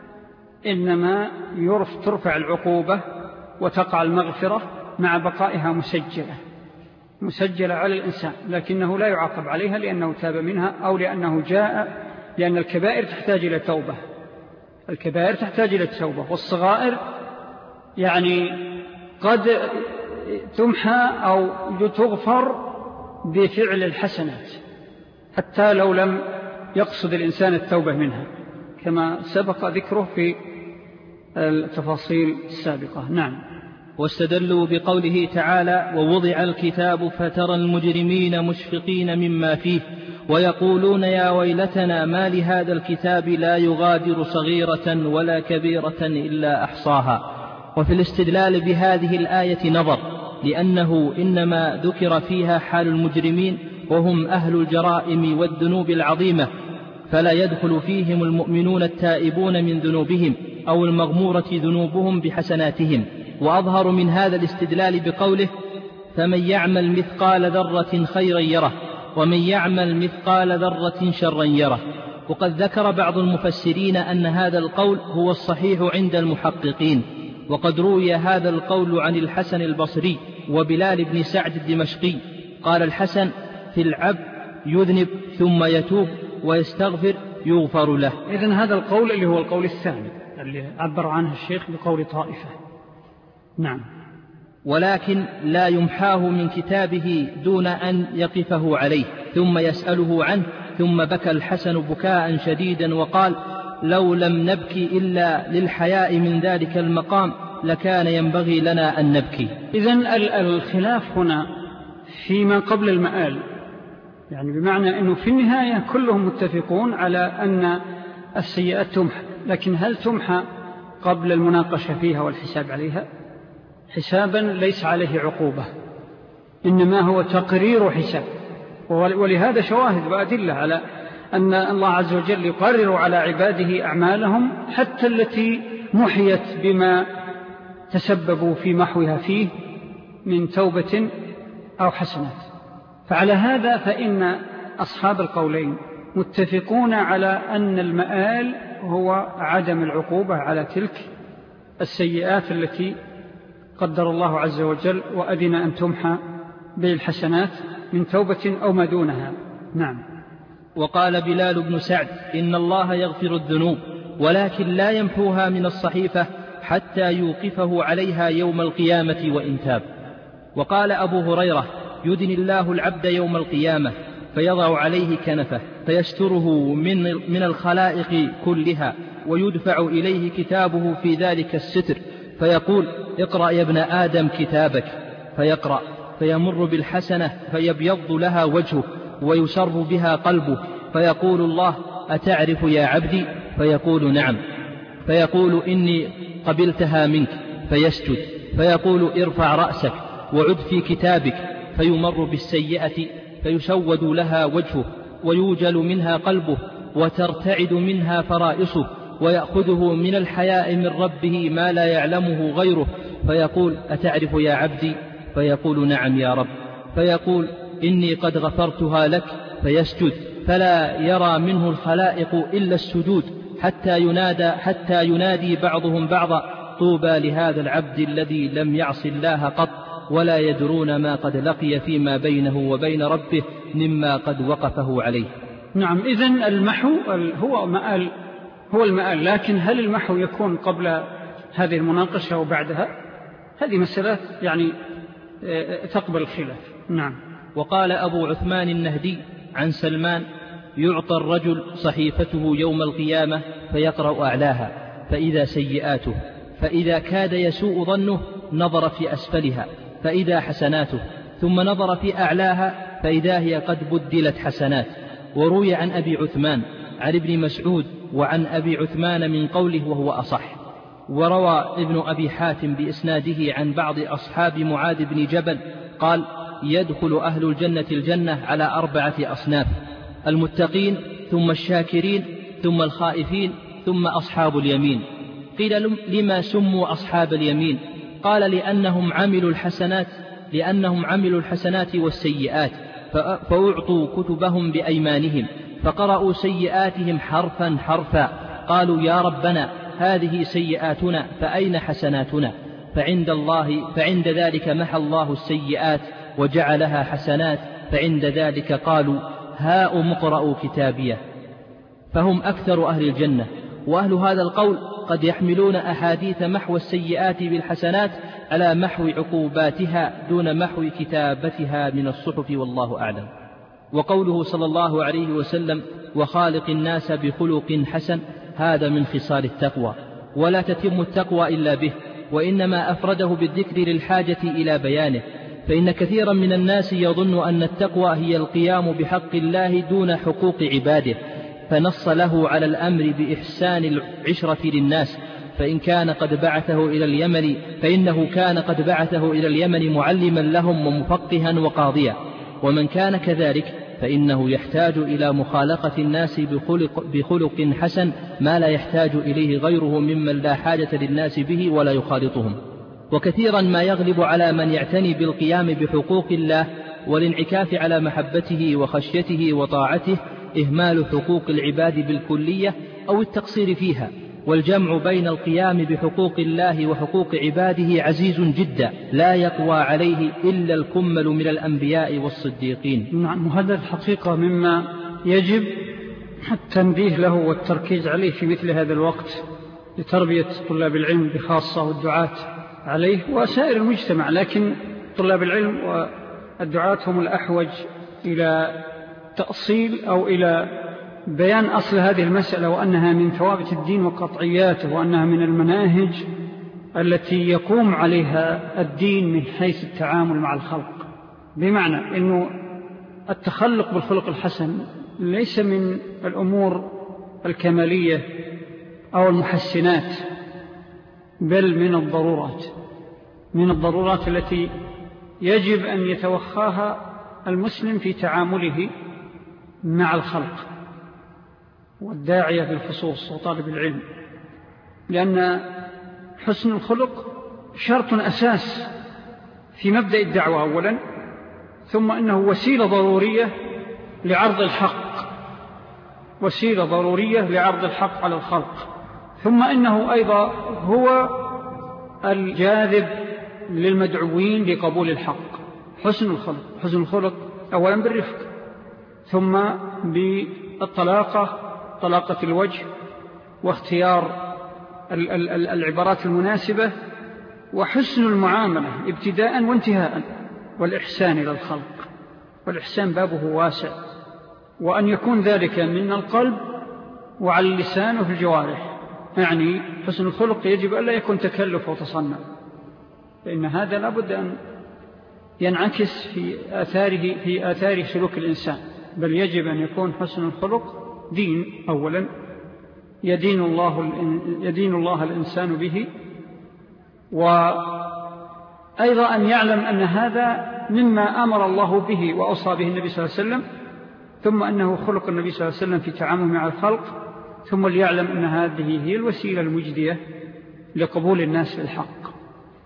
إنما يرف ترفع العقوبة وتقع المغفرة مع بقائها مسجلة مسجلة على الإنسان، لكنه لا يعاقب عليها لأنه تاب منها أو لأنه جاء، لأن الكبائر تحتاج إلى توبة، الكبائر تحتاج إلى التوبة، والصغائر يعني قد تمحى أو تغفر بفعل الحسنات حتى لو لم يقصد الإنسان التوبة منها، كما سبق ذكره في التفاصيل السابقة. نعم. واستدلوا بقوله تعالى: ووضع الكتاب فترى المجرمين مشفقين مما فيه ويقولون يا ويلتنا ما لهذا الكتاب لا يغادر صغيرة ولا كبيرة إلا أحصاها. وفي الاستدلال بهذه الآية نظر، لأنه إنما ذكر فيها حال المجرمين وهم أهل الجرائم والذنوب العظيمة، فلا يدخل فيهم المؤمنون التائبون من ذنوبهم أو المغمورة ذنوبهم بحسناتهم. وأظهر من هذا الاستدلال بقوله: فمن يعمل مثقال ذرة خيرا يره ومن يعمل مثقال ذرة شرا يره. وقد ذكر بعض المفسرين أن هذا القول هو الصحيح عند المحققين، وقد روي هذا القول عن الحسن البصري وبلال بن سعد الدمشقي. قال الحسن: في العبد يذنب ثم يتوب ويستغفر يغفر له. إذن هذا القول اللي هو القول الثاني اللي عبر عنه الشيخ بقول طائفة. نعم. ولكن لا يمحاه من كتابه دون أن يقفه عليه ثم يسأله عنه. ثم بكى الحسن بكاء شديدا وقال: لو لم نبكي إلا للحياء من ذلك المقام لكان ينبغي لنا أن نبكي. إذن الخلاف هنا فيما قبل المآل، يعني بمعنى أنه في النهاية كلهم متفقون على أن السيئات تمحى، لكن هل تمحى قبل المناقشة فيها والحساب عليها؟ حسابا ليس عليه عقوبة، إنما هو تقرير حساب. ولهذا شواهد وأدلة على أن الله عز وجل يقرر على عباده أعمالهم حتى التي محيت بما تسببوا في محوها فيه من توبة أو حسنات. فعلى هذا فإن أصحاب القولين متفقون على أن المآل هو عدم العقوبة على تلك السيئات التي قدر الله عز وجل وأذن أن تمحى بالحسنات من توبة أو ما دونها. نعم. وقال بلال بن سعد: إن الله يغفر الذنوب ولكن لا يمحوها من الصحيفة حتى يوقفه عليها يوم القيامة وإن تاب. وقال أبو هريرة: يدن الله العبد يوم القيامة فيضع عليه كنفه فيستره من, من الخلائق كلها، ويدفع إليه كتابه في ذلك الستر فيقول: اقرأ يا ابن آدم كتابك، فيقرأ فيمر بالحسنة فيبيض لها وجهه ويسر بها قلبه، فيقول الله: أتعرف يا عبدي؟ فيقول: نعم. فيقول: إني قبلتها منك، فيسجد فيقول: ارفع رأسك وعد في كتابك، فيمر بالسيئة فيسود لها وجهه ويوجل منها قلبه وترتعد منها فرائصه، ويأخذه من الحياء من ربه ما لا يعلمه غيره، فيقول: أتعرف يا عبدي؟ فيقول: نعم يا رب. فيقول: إني قد غفرتها لك، فيسجد فلا يرى منه الخلائق إلا السجود، حتى ينادى حتى ينادي بعضهم بعضا: طوبى لهذا العبد الذي لم يعص الله قط ولا يدرون ما قد لقي فيما بينه وبين ربه مما قد وقفه عليه. نعم. إذن المحو هو مآل هو المآل، لكن هل المحو يكون قبل هذه المناقشة وبعدها؟ هذه مسألة يعني تقبل الخلاف. نعم. وقال أبو عثمان النهدي عن سلمان: يعطى الرجل صحيفته يوم القيامة فيقرأ أعلاها فإذا سيئاته، فإذا كاد يسوء ظنه نظر في أسفلها فإذا حسناته، ثم نظر في أعلاها فإذا هي قد بدلت حسنات. وروي عن أبي عثمان عن ابن مسعود وعن أبي عثمان من قوله وهو أصح. وروى ابن أبي حاتم بإسناده عن بعض أصحاب معاذ بن جبل قال: يدخل أهل الجنة الجنة على أربعة أصناف: المتقين ثم الشاكرين ثم الخائفين ثم أصحاب اليمين. قيل: لما سموا أصحاب اليمين؟ قال: لأنهم عملوا الحسنات لأنهم عملوا الحسنات والسيئات فأعطوا كتبهم بأيمانهم فقرأوا سيئاتهم حرفا حرفا، قالوا: يا ربنا هذه سيئاتنا فأين حسناتنا؟ فعند الله فعند ذلك محى الله السيئات وجعلها حسنات، فعند ذلك قالوا: هاؤم اقرأوا كتابيه. فهم أكثر أهل الجنة. وأهل هذا القول قد يحملون أحاديث محو السيئات بالحسنات على محو عقوباتها دون محو كتابتها من الصحف، والله أعلم. وقوله صلى الله عليه وسلم: وخالق الناس بخلق حسن، هذا من خصال التقوى، ولا تتم التقوى إلا به. وإنما أفرده بالذكر للحاجة إلى بيانه، فإن كثيرا من الناس يظن أن التقوى هي القيام بحق الله دون حقوق عباده، فنص له على الأمر بإحسان العشرة للناس، فإن كان قد بعثه إلى اليمن فإنه كان قد بعثه إلى اليمن معلما لهم ومفقها وقاضيا، ومن كان كذلك فإنه يحتاج إلى مخالقة الناس بخلق, بخلق حسن ما لا يحتاج إليه غيره ممن لا حاجة للناس به ولا يخالطهم. وكثيرا ما يغلب على من يعتني بالقيام بحقوق الله والانعكاف على محبته وخشيته وطاعته إهمال حقوق العباد بالكلية أو التقصير فيها، والجمع بين القيام بحقوق الله وحقوق عباده عزيز جدا لا يقوى عليه إلا الكمل من الأنبياء والصديقين. نعم، وهذا الحقيقة مما يجب التنبيه له والتركيز عليه في مثل هذا الوقت لتربية طلاب العلم بخاصة والدعاة عليه وسائر المجتمع، لكن طلاب العلم والدعاة هم الأحوج إلى تأصيل أو إلى بيان أصل هذه المسألة، وأنها من ثوابت الدين وقطعياته، وأنها من المناهج التي يقوم عليها الدين من حيث التعامل مع الخلق، بمعنى أنه التخلق بالخلق الحسن ليس من الأمور الكمالية أو المحسنات، بل من الضرورات من الضرورات التي يجب أن يتوخاها المسلم في تعامله مع الخلق والداعية بالخصوص وطالب العلم، لأن حسن الخلق شرط أساس في مبدأ الدعوة أولا، ثم أنه وسيلة ضرورية لعرض الحق وسيلة ضرورية لعرض الحق على الخلق، ثم أنه أيضا هو الجاذب للمدعوين لقبول الحق. حسن الخلق حسن الخلق أولا بالرفق، ثم بالطلاقة طلاقة الوجه واختيار العبارات المناسبة، وحسن المعاملة ابتداء وانتهاء، والإحسان إلى الخلق، والإحسان بابه واسع، وأن يكون ذلك من القلب وعلى اللسان وفي الجوارح. يعني حسن الخلق يجب أن لا يكون تكلف وتصنع، فإن هذا لابد أن ينعكس في آثاره في آثار سلوك الإنسان، بل يجب أن يكون حسن الخلق دين أولا يدين الله, يدين الله الإنسان به، وأيضا أن يعلم أن هذا مما أمر الله به وأوصى به النبي صلى الله عليه وسلم، ثم أنه خلق النبي صلى الله عليه وسلم في تعامله مع الخلق، ثم ليعلم أن هذه هي الوسيلة المجدية لقبول الناس للحق.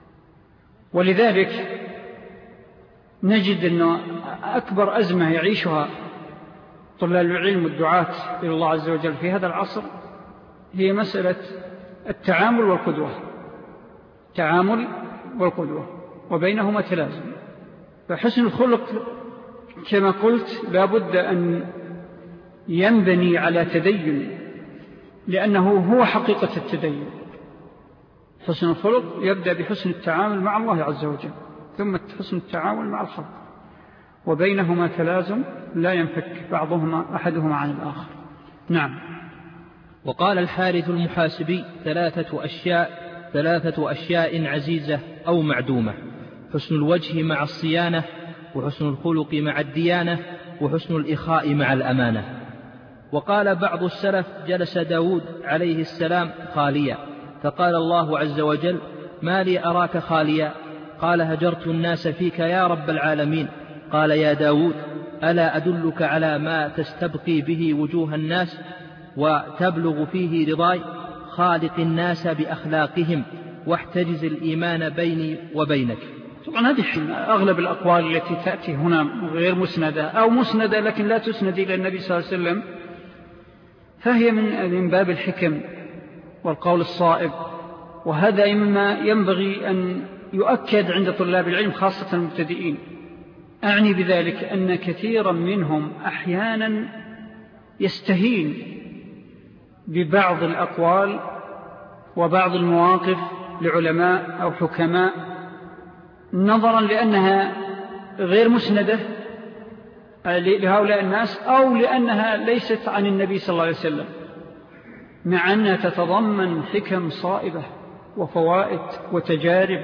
ولذلك نجد أن أكبر أزمة يعيشها طلاب العلم والدعاة إلى الله عز وجل في هذا العصر هي مسألة التعامل والقدوة التعامل والقدوة وبينهما تلازم. فحسن الخلق كما قلت لابد أن ينبني على تدين، لأنه هو حقيقة التدين. حسن الخلق يبدأ بحسن التعامل مع الله عز وجل، ثم حسن التعامل مع الخلق، وبينهما تلازم لا ينفك بعضهما أحدهما عن الآخر. نعم. وقال الحارث المحاسبي: ثلاثة أشياء ثلاثة أشياء عزيزة أو معدومة: حسن الوجه مع الصيانة، وحسن الخلق مع الديانة، وحسن الإخاء مع الأمانة. وقال بعض السلف: جلس داود عليه السلام خاليا، فقال الله عز وجل: ما لي أراك خاليا؟ قال: هجرت الناس فيك يا رب العالمين. قال: يا داود، ألا أدلك على ما تستبقي به وجوه الناس وتبلغ فيه رضاي؟ خالق الناس بأخلاقهم واحتجز الإيمان بيني وبينك. طبعا هذه أغلب الأقوال التي تأتي هنا غير مسندة أو مسندة لكن لا تسند إلى النبي صلى الله عليه وسلم، فهي من باب الحكم والقول الصائب، وهذا مما ينبغي أن يؤكد عند طلاب العلم خاصة المبتدئين. أعني بذلك أن كثيرا منهم أحيانا يستهين ببعض الأقوال وبعض المواقف لعلماء أو حكماء نظرا لأنها غير مسندة لهؤلاء الناس، أو لأنها ليست عن النبي صلى الله عليه وسلم، مع أنها تتضمن حكم صائبة وفوائد وتجارب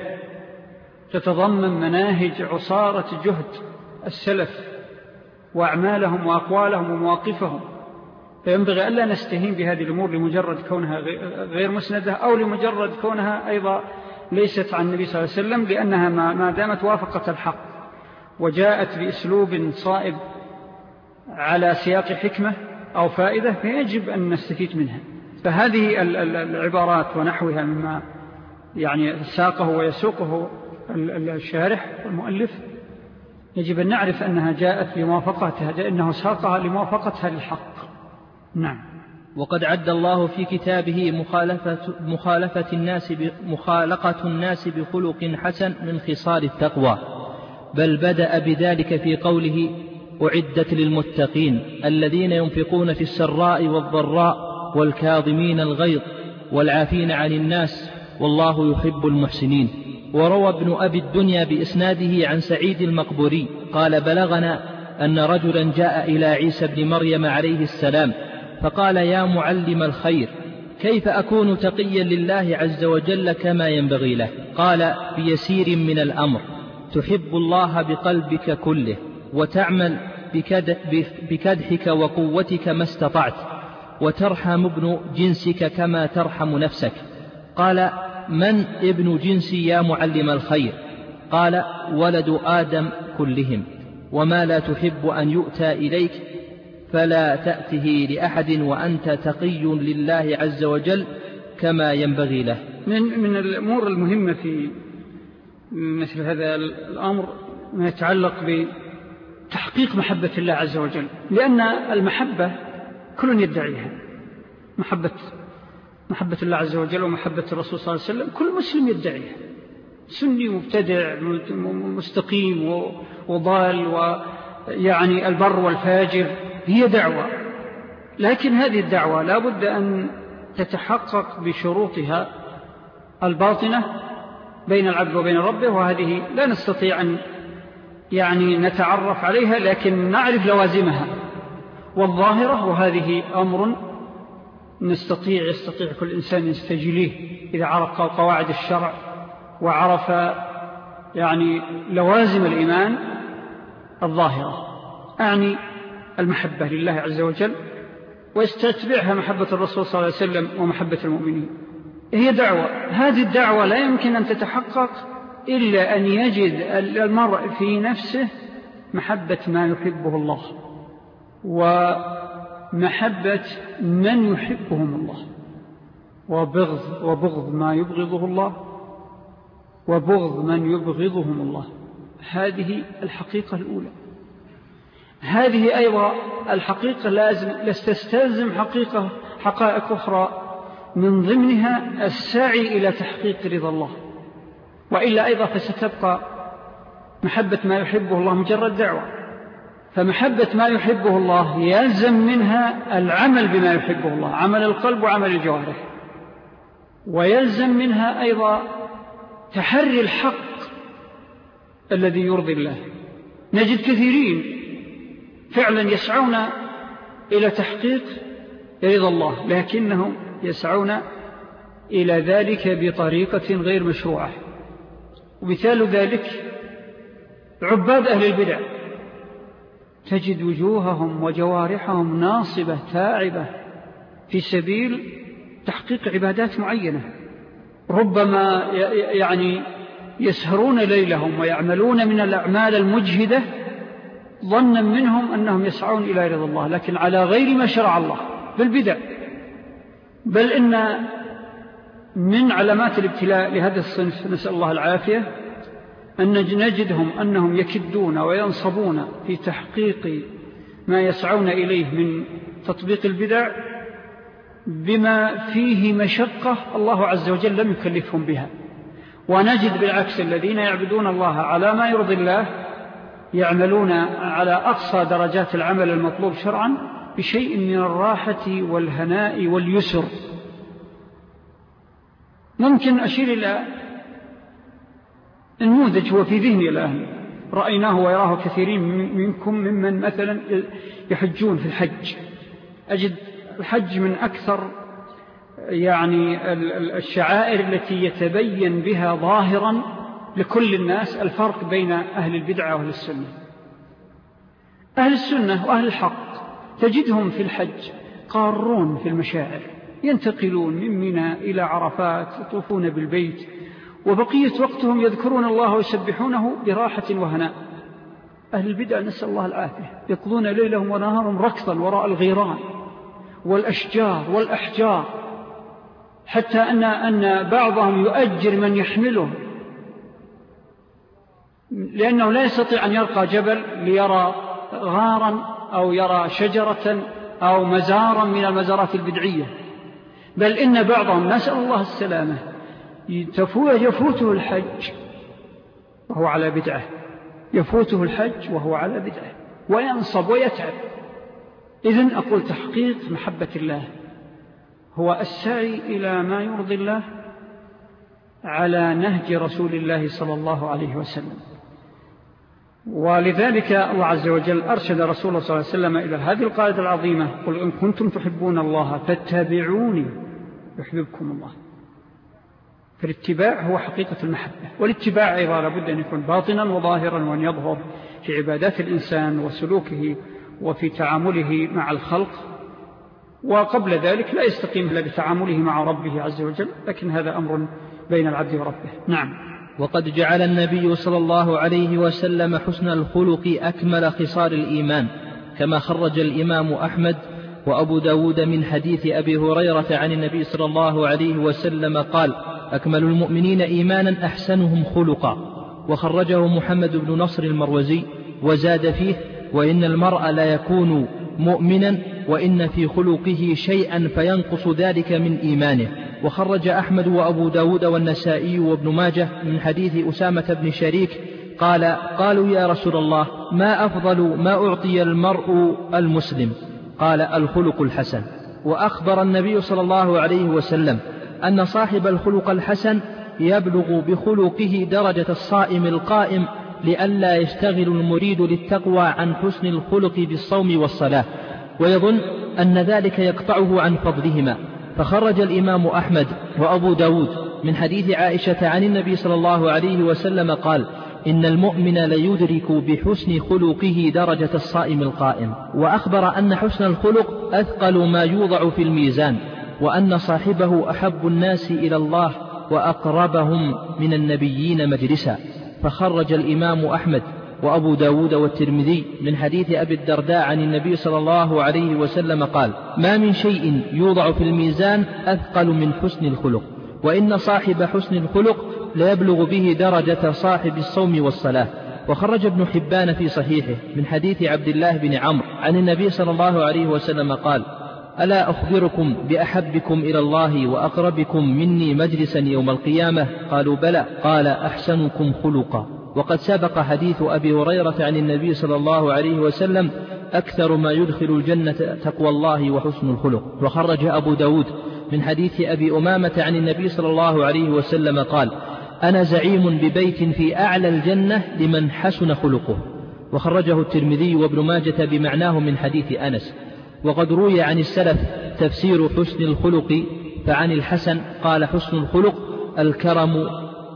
تتضمن مناهج عصارة جهد السلف وأعمالهم وأقوالهم ومواقفهم، فينبغي ألا نستهين بهذه الأمور لمجرد كونها غير مسندة أو لمجرد كونها أيضا ليست عن النبي صلى الله عليه وسلم، لأنها ما دامت وافقت الحق وجاءت بأسلوب صائب على سياق حكمة أو فائدة فيجب أن نستفيد منها. فهذه العبارات ونحوها مما يعني ساقه ويسوقه الشارح والمؤلف يجب أن نعرف أنها جاءت لموافقتها، لأنه ساقها لموافقتها للحق. نعم. وقد عد الله في كتابه مخالفة, مخالفة الناس مخالقة الناس بخلق حسن من خصال التقوى، بل بدأ بذلك في قوله: أعدت للمتقين الذين ينفقون في السراء والضراء والكاظمين الغيظ والعافين عن الناس والله يحب المحسنين. وروى ابن أبي الدنيا بإسناده عن سعيد المقبوري قال: بلغنا أن رجلا جاء إلى عيسى بن مريم عليه السلام فقال: يا معلم الخير، كيف أكون تقيا لله عز وجل كما ينبغي له؟ قال: بيسير من الأمر، تحب الله بقلبك كله وتعمل بكدحك وقوتك ما استطعت، وترحم ابن جنسك كما ترحم نفسك. قال: من ابن جنسي يا معلم الخير؟ قال: ولد آدم كلهم. وما لا تحب أن يؤتى إليك فلا تأته لأحد وأنت تقي لله عز وجل كما ينبغي له. من, من الأمور المهمة في مثل هذا الأمر ما يتعلق بتحقيق محبة الله عز وجل، لأن المحبة كل يدعيها، محبة محبة الله عز وجل ومحبة الرسول صلى الله عليه وسلم كل مسلم يدعيها، سني مبتدع مستقيم وضال ويعني البر والفاجر، هي دعوة، لكن هذه الدعوة لا بد أن تتحقق بشروطها الباطنة بين العبد وبين ربه، وهذه لا نستطيع أن يعني نتعرف عليها لكن نعرف لوازمها والظاهرة، وهذه أمر نستطيع يستطيع كل إنسان يستجليه إذا عرف قواعد الشرع وعرف يعني لوازم الإيمان الظاهرة، أعني المحبة لله عز وجل ويستتبعها محبة الرسول صلى الله عليه وسلم ومحبة المؤمنين. هي دعوة، هذه الدعوة لا يمكن أن تتحقق إلا أن يجد المرء في نفسه محبة ما يحبه الله ومحبة من يحبهم الله، وبغض, وبغض ما يبغضه الله وبغض من يبغضهم الله. هذه الحقيقة الأولى. هذه أيضا الحقيقة لازم لستستلزم حقيقة حقائق أخرى من ضمنها السعي إلى تحقيق رضا الله، وإلا أيضا فستبقى محبة ما يحبه الله مجرد دعوة. فمحبة ما يحبه الله يلزم منها العمل بما يحبه الله، عمل القلب وعمل الجوارح، ويلزم منها أيضا تحري الحق الذي يرضي الله. نجد كثيرين فعلا يسعون إلى تحقيق رضا الله، لكنهم يسعون إلى ذلك بطريقة غير مشروعة. ومثال ذلك عباد أهل البدع، تجد وجوههم وجوارحهم ناصبة تاعبة في سبيل تحقيق عبادات معينة، ربما يعني يسهرون ليلهم ويعملون من الأعمال المجهدة ظنا منهم أنهم يسعون إلى رضا الله، لكن على غير ما شرع الله بالبدع. بل إن من علامات الابتلاء لهذا الصنف نسأل الله العافية أن نجدهم أنهم يكدون وينصبون في تحقيق ما يسعون إليه من تطبيق البدع بما فيه مشقة الله عز وجل لم يكلفهم بها. ونجد بالعكس الذين يعبدون الله على ما يرضي الله يعملون على أقصى درجات العمل المطلوب شرعا بشيء من الراحة والهناء واليسر. ممكن أشير إلى النموذج هو في ذهني الآن، رأيناه ويراه كثيرين منكم ممن مثلا يحجون في الحج. أجد الحج من أكثر يعني الشعائر التي يتبين بها ظاهرا لكل الناس الفرق بين أهل البدعة وأهل السنة. أهل السنة وأهل الحق تجدهم في الحج قارون في المشاعر، ينتقلون من منى إلى عرفات، يطوفون بالبيت، وبقية وقتهم يذكرون الله ويسبحونه براحة وهناء. أهل البدع نسأل الله العافية يقضون ليلهم ونهارهم ركضا وراء الغيران والأشجار والأحجار، حتى أن, أن بعضهم يؤجر من يحمله لأنه لا يستطيع أن يرقى جبل ليرى غارا أو يرى شجرة أو مزارا من المزارات البدعية. بل إن بعضهم نسأل الله السلامة يفوته الحج وهو على بدعة، يفوته الحج وهو على بدعة وينصب ويتعب. إذن أقول تحقيق محبة الله هو السعي إلى ما يرضي الله على نهج رسول الله صلى الله عليه وسلم. ولذلك الله عز وجل أرشد رسول الله صلى الله عليه وسلم إلى هذه القاعدة العظيمة: قل إن كنتم تحبون الله فاتبعوني يحببكم الله. فالاتباع هو حقيقة المحبة، والاتباع أيضا لابد أن يكون باطنا وظاهرا، وأن يظهر في عبادات الإنسان وسلوكه وفي تعامله مع الخلق، وقبل ذلك لا يستقيم إلا بتعامله مع ربه عز وجل، لكن هذا أمر بين العبد وربه. نعم. وقد جعل النبي صلى الله عليه وسلم حسن الخلق أكمل خصال الإيمان، كما خرج الإمام أحمد وأبو داود من حديث أبي هريرة عن النبي صلى الله عليه وسلم قال: أكمل المؤمنين إيمانا أحسنهم خلقا. وخرجه محمد بن نصر المروزي وزاد فيه: وإن المرء لا يكون مؤمنا وإن في خلقه شيئا فينقص ذلك من إيمانه. وخرج أحمد وأبو داود والنسائي وابن ماجه من حديث أسامة بن شريك قال: قالوا يا رسول الله ما أفضل ما أعطي المرء المسلم؟ قال: الخلق الحسن. وأخبر النبي صلى الله عليه وسلم أن صاحب الخلق الحسن يبلغ بخلقه درجة الصائم القائم، لئلا يشتغل المريد للتقوى عن حسن الخلق بالصوم والصلاة ويظن أن ذلك يقطعه عن فضلهما. فخرج الإمام أحمد وأبو داود من حديث عائشة عن النبي صلى الله عليه وسلم قال: إن المؤمن ليدرك بحسن خلقه درجة الصائم القائم. وأخبر أن حسن الخلق أثقل ما يوضع في الميزان، وأن صاحبه أحب الناس إلى الله وأقربهم من النبيين مجلسا. فخرج الإمام أحمد وأبو داود والترمذي من حديث أبي الدرداء عن النبي صلى الله عليه وسلم قال: ما من شيء يوضع في الميزان أثقل من حسن الخلق، وإن صاحب حسن الخلق ليبلغ به درجة صاحب الصوم والصلاة. وخرج ابن حبان في صحيحه من حديث عبد الله بن عمرو عن النبي صلى الله عليه وسلم قال: ألا أخبركم بأحبكم إلى الله وأقربكم مني مجلسا يوم القيامة؟ قالوا بلى. قال: أحسنكم خلقا. وقد سبق حديث أبي هريرة عن النبي صلى الله عليه وسلم: أكثر ما يدخل الجنة تقوى الله وحسن الخلق. وخرج أبو داود من حديث أبي أمامة عن النبي صلى الله عليه وسلم قال: أنا زعيم ببيت في أعلى الجنة لمن حسن خلقه. وخرجه الترمذي وابن ماجة بمعناه من حديث أنس. وقد روي عن السلف تفسير حسن الخلق، فعن الحسن قال: حسن الخلق الكرم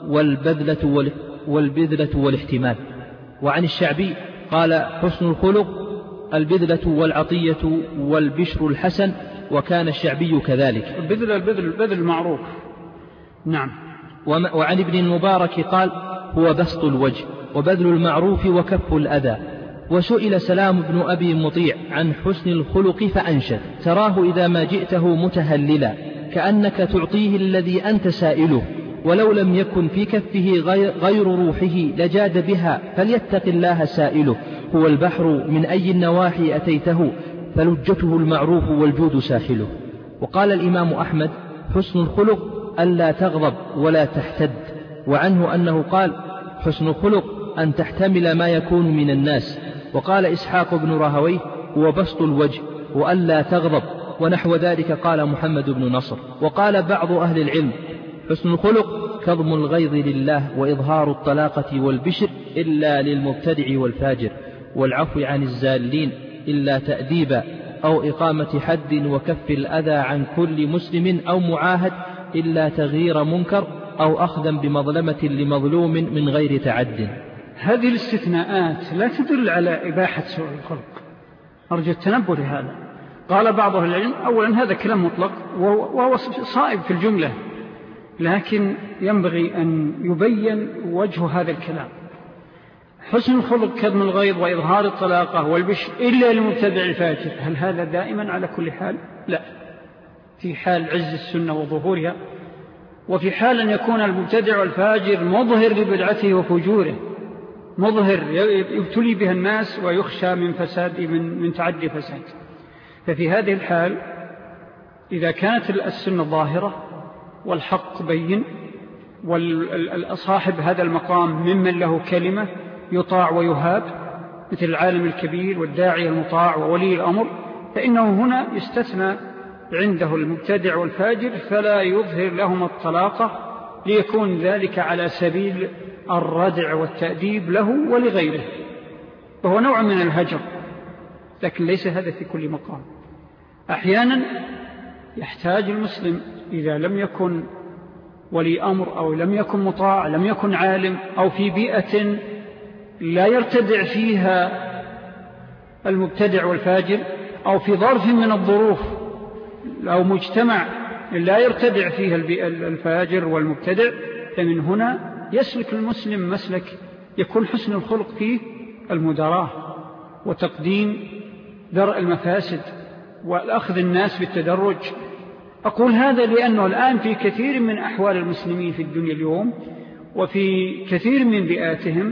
والبذلة والبذلة والاحتمال. وعن الشعبي قال: حسن الخلق البذلة والعطية والبشر الحسن. وكان الشعبي كذلك. البذل البذل البذل معروف. نعم. وعن ابن المبارك قال: هو بسط الوجه وبذل المعروف وكف الأذى. وسئل سلام بن أبي مطيع عن حسن الخلق فأنشد: تراه إذا ما جئته متهللا كأنك تعطيه الذي أنت سائله، ولو لم يكن في كفه غير روحه لجاد بها، فليتق الله سائله. هو البحر من أي النواحي أتيته، فلجته المعروف والجود ساحله. وقال الإمام أحمد: حسن الخلق ألا تغضب ولا تحتد. وعنه أنه قال: حسن الخلق أن تحتمل ما يكون من الناس. وقال إسحاق بن راهويه: هو بسط الوجه وألا تغضب. ونحو ذلك قال محمد بن نصر. وقال بعض أهل العلم: حسن الخلق كظم الغيظ لله وإظهار الطلاقة والبشر إلا للمبتدع والفاجر، والعفو عن الزالين إلا تأديبا، أو إقامة حد وكف الأذى عن كل مسلم أو معاهد إلا تغيير منكر أو أخذا بمظلمة لمظلوم من غير تعد. هذه الاستثناءات لا تدل على إباحة سوء الخلق، أرجو التنبه لهذا. قال بعض أهل العلم أولا هذا كلام مطلق وهو صائب في الجملة، لكن ينبغي أن يبين وجه هذا الكلام. حسن الخلق كظم الغيظ وإظهار الطلاقة والبشر إلا لمبتدع الفاجر، هل هذا دائما على كل حال؟ لا، في حال عز السنة وظهورها، وفي حال أن يكون المبتدع الفاجر مظهر لبدعته وفجوره، مظهر يبتلي بها الناس ويخشى من فساد من, من تعدي فساد. ففي هذه الحال إذا كانت السنة ظاهرة والحق بين والصاحب هذا المقام ممن له كلمة يطاع ويهاب مثل العالم الكبير والداعي المطاع وولي الأمر، فإنه هنا يستثنى عنده المبتدع والفاجر فلا يظهر لهم الطلاقة ليكون ذلك على سبيل الردع والتأديب له ولغيره، وهو نوع من الهجر، لكن ليس هذا في كل مقام. أحيانا يحتاج المسلم إذا لم يكن ولي أمر أو لم يكن مطاع، لم يكن عالم، أو في بيئة لا يرتدع فيها المبتدع والفاجر، أو في ظرف من الظروف أو مجتمع لا يرتدع فيها الفاجر والمبتدع، فمن هنا يسلك المسلم مسلك يكون حسن الخلق فيه المداراة وتقديم درء المفاسد والأخذ الناس بالتدرج. أقول هذا لأنه الآن في كثير من أحوال المسلمين في الدنيا اليوم وفي كثير من بيئاتهم،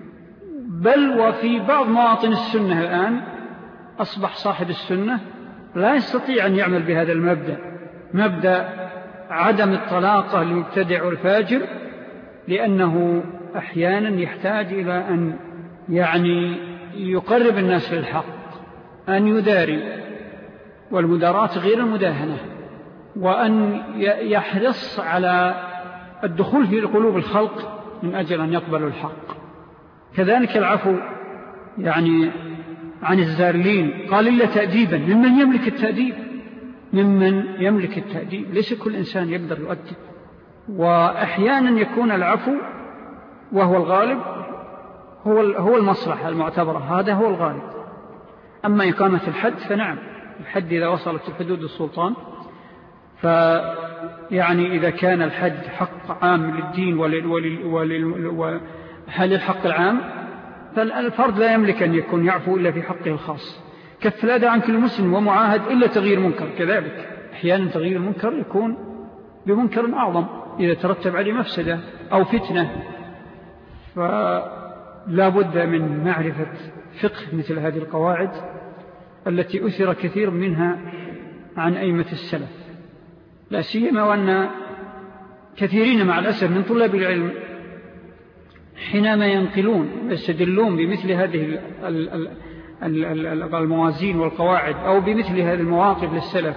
بل وفي بعض مواطن السنة الآن أصبح صاحب السنة لا يستطيع أن يعمل بهذا المبدأ، مبدأ عدم الطلاقة للمبتدع والفاجر، لأنه أحيانا يحتاج إلى أن يعني يقرب الناس للحق، أن يداري، والمداراة غير المداهنة، وأن يحرص على الدخول في قلوب الخلق من أجل أن يقبلوا الحق. كذلك العفو يعني عن الزارلين، قال إلا تأديبا، ممن يملك التأديب، ممن يملك التأديب، ليس كل إنسان يقدر يؤدب. وأحيانا يكون العفو وهو الغالب هو هو المصلحة المعتبرة، هذا هو الغالب. أما إقامة الحد فنعم، الحد إذا وصلت الحدود السلطان، فيعني إذا كان الحد حق عام للدين وحل الحق العام، فالفرد لا يملك أن يكون يعفو إلا في حقه الخاص. كف الأذى عن كل مسلم ومعاهد إلا تغيير منكر، كذلك أحيانا تغيير المنكر يكون بمنكر أعظم إذا ترتب عليه مفسدة أو فتنة، فلا بد من معرفة فقه مثل هذه القواعد التي أثر كثير منها عن أئمة السلف، لا سيما وأن كثيرين مع الأسف من طلاب العلم حينما ينقلون يستدلون بمثل هذه الموازين والقواعد أو بمثل هذه المواقف للسلف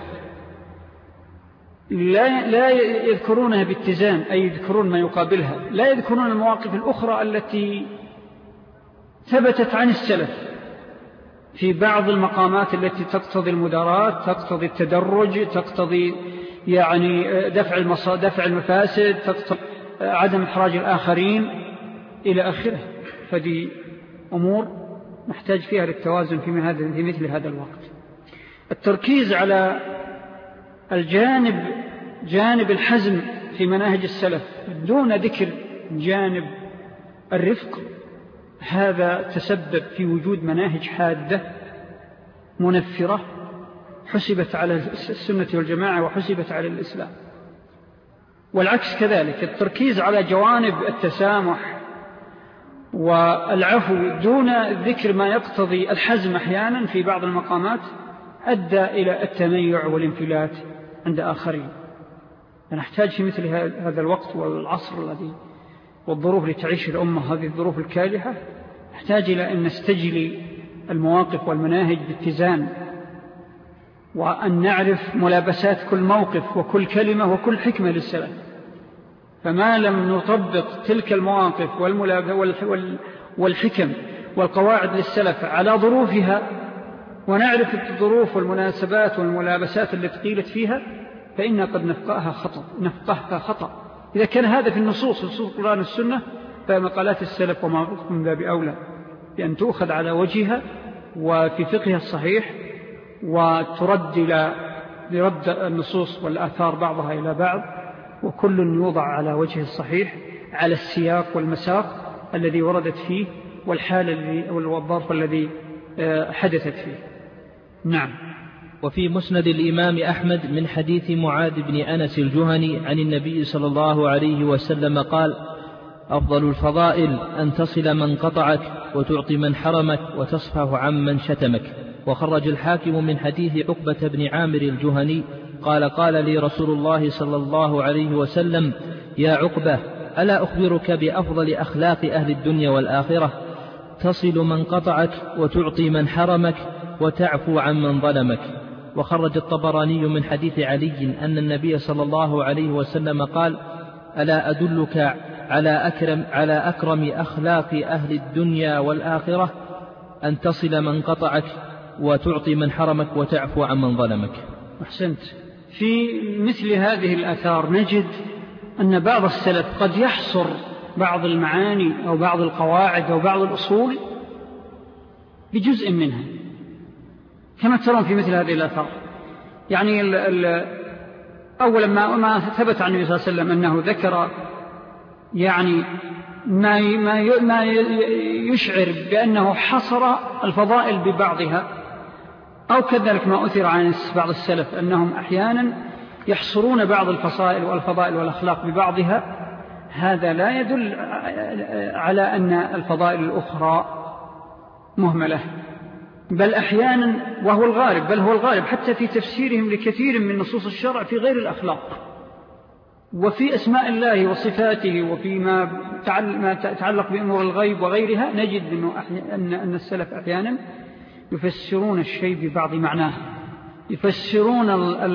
لا, لا يذكرونها باتزان، أي يذكرون ما يقابلها، لا يذكرون المواقف الأخرى التي ثبتت عن السلف في بعض المقامات التي تقتضي المدارات، تقتضي التدرج، تقتضي يعني دفع دفع المفاسد، تقتضي عدم إحراج الآخرين إلى آخره. فدي أمور نحتاج فيها للتوازن في مثل هذا الوقت. التركيز على الجانب جانب الحزم في مناهج السلف دون ذكر جانب الرفق، هذا تسبب في وجود مناهج حادة منفرة حسبت على السنة والجماعة وحسبت على الإسلام. والعكس كذلك، التركيز على جوانب التسامح والعفو دون ذكر ما يقتضي الحزم أحيانا في بعض المقامات أدى إلى التميع والانفلات عند آخرين. نحتاج في مثل هذا الوقت والعصر الذي والظروف لتعيش الأمة هذه الظروف الكالحة، نحتاج إلى أن نستجلي المواقف والمناهج باتزان، وأن نعرف ملابسات كل موقف وكل كلمة وكل حكمة للسلف. فما لم نطبق تلك المواقف والحكم والقواعد للسلف على ظروفها ونعرف الظروف والمناسبات والملابسات التي قيلت فيها، فإن قد نفقهها خطأ نفقهها خطأ. إذا كان هذا في النصوص نصوص القرآن والسنة، فمقالات السلف وما رأيكم من باب أولى بأن تؤخذ على وجهها وفي فقهها الصحيح، وترد إلى لرد النصوص والآثار بعضها إلى بعض، وكل يوضع على وجه الصحيح على السياق والمساق الذي وردت فيه والحال الذي والظرف الذي حدثت فيه. نعم. وفي مسند الإمام أحمد من حديث معاذ بن أنس الجهني عن النبي صلى الله عليه وسلم قال: أفضل الفضائل أن تصل من قطعك وتعطي من حرمك وتصفح عن من شتمك. وخرج الحاكم من حديث عقبة بن عامر الجهني قال: قال لي رسول الله صلى الله عليه وسلم: يا عقبة، ألا أخبرك بأفضل أخلاق أهل الدنيا والآخرة؟ تصل من قطعك وتعطي من حرمك وتعفو عن من ظلمك. وخرج الطبراني من حديث علي أن النبي صلى الله عليه وسلم قال: ألا أدلك على أكرم, على أكرم أخلاق أهل الدنيا والآخرة؟ أن تصل من قطعك وتعطي من حرمك وتعفو عن من ظلمك. أحسنت. في مثل هذه الآثار نجد أن بعض السلف قد يحصر بعض المعاني أو بعض القواعد أو بعض الأصول بجزء منها، كما ترون في مثل هذه الآثار. يعني ال ال أولا ما, ما ثبت عن النبي صلى الله عليه وسلم أنه ذكر يعني ما, ما, ما يشعر بأنه حصر الفضائل ببعضها، أو كذلك ما أثر عن بعض السلف أنهم أحيانا يحصرون بعض الفصائل والفضائل والأخلاق ببعضها. هذا لا يدل على أن الفضائل الأخرى مهملة، بل أحيانا وهو الغالب بل هو الغالب حتى في تفسيرهم لكثير من نصوص الشرع في غير الأخلاق وفي أسماء الله وصفاته وفيما تعلق بأمور الغيب وغيرها، نجد أن السلف أحيانا يفسرون الشيء ببعض معناه، يفسرون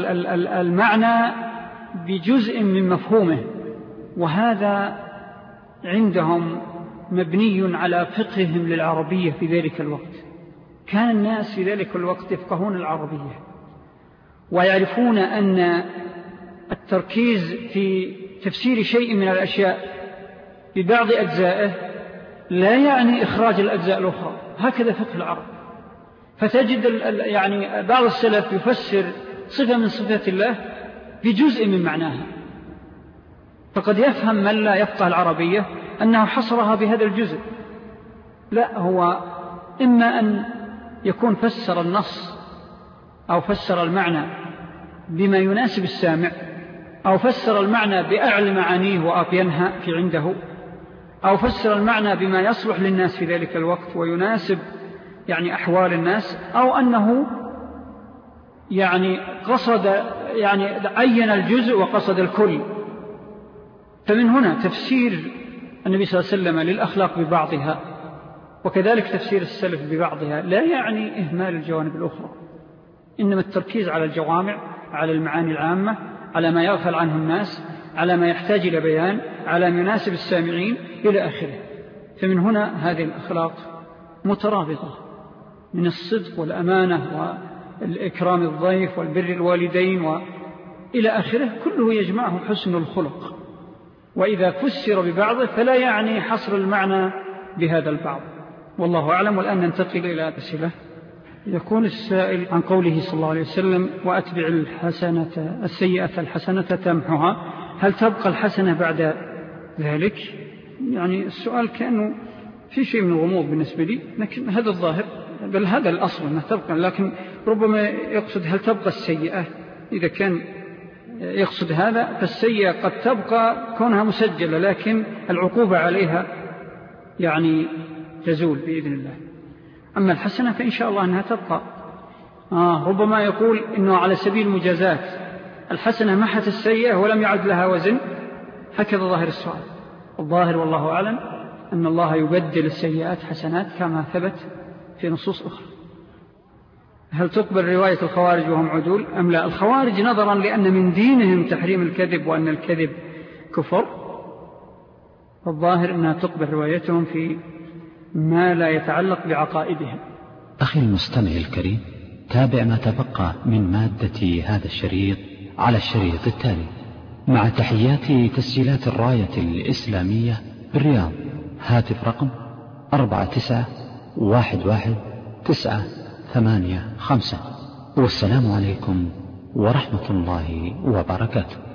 المعنى بجزء من مفهومه، وهذا عندهم مبني على فقههم للعربية في ذلك الوقت. كان الناس في ذلك الوقت يفقهون العربية ويعرفون أن التركيز في تفسير شيء من الأشياء ببعض أجزائه لا يعني إخراج الأجزاء الأخرى، هكذا فقه العرب. فتجد يعني بعض السلف يفسر صفة من صفات الله بجزء من معناها، فقد يفهم من لا يفقه العربية أنه حصرها بهذا الجزء. لا، هو إما أن يكون فسر النص أو فسر المعنى بما يناسب السامع، أو فسر المعنى بأعلى معانيه وأبينها في عنده، أو فسر المعنى بما يصلح للناس في ذلك الوقت ويناسب يعني أحوال الناس، أو أنه يعني قصد يعني عين الجزء وقصد الكل. فمن هنا تفسير النبي صلى الله عليه وسلم للأخلاق ببعضها وكذلك تفسير السلف ببعضها لا يعني إهمال الجوانب الأخرى، إنما التركيز على الجوامع، على المعاني العامة، على ما يغفل عنه الناس، على ما يحتاج إلى بيان، على ما يناسب السامعين إلى آخره. فمن هنا هذه الأخلاق مترابطة من الصدق والأمانة والإكرام الضيف والبر الوالدين وإلى آخره، كله يجمعه حسن الخلق. وإذا فسر ببعضه فلا يعني حصر المعنى بهذا البعض، والله أعلم. والآن ننتقل إلى أسئلة. يكون السائل عن قوله صلى الله عليه وسلم: وأتبع الحسنة السيئة الحسنة تمحها، هل تبقى الحسنة بعد ذلك؟ يعني السؤال كأنه في شيء من الغموض بالنسبة لي، لكن هذا الظاهر، بل هذا الأصل أنها تبقى، لكن ربما يقصد هل تبقى السيئة. إذا كان يقصد هذا فالسيئة قد تبقى كونها مسجلة، لكن العقوبة عليها يعني تزول بإذن الله. أما الحسنة فإن شاء الله أنها تبقى. آه ربما يقول إنه على سبيل المجازات الحسنة محت السيئة ولم يعد لها وزن، هكذا ظاهر السؤال. الظاهر والله أعلم أن الله يبدل السيئات حسنات كما ثبت في نصوص أخرى. هل تقبل رواية الخوارج وهم عدول أم لا؟ الخوارج نظرا لأن من دينهم تحريم الكذب وأن الكذب كفر، فالظاهر أنها تقبل روايتهم في ما لا يتعلق بعقائدهم. أخي المستمع الكريم، تابع ما تبقى من مادة هذا الشريط على الشريط التالي. مع تحيات تسجيلات الراية الإسلامية بالرياض. هاتف رقم أربعة تسعة واحد واحد تسعة ثمانية خمسة. والسلام عليكم ورحمة الله وبركاته.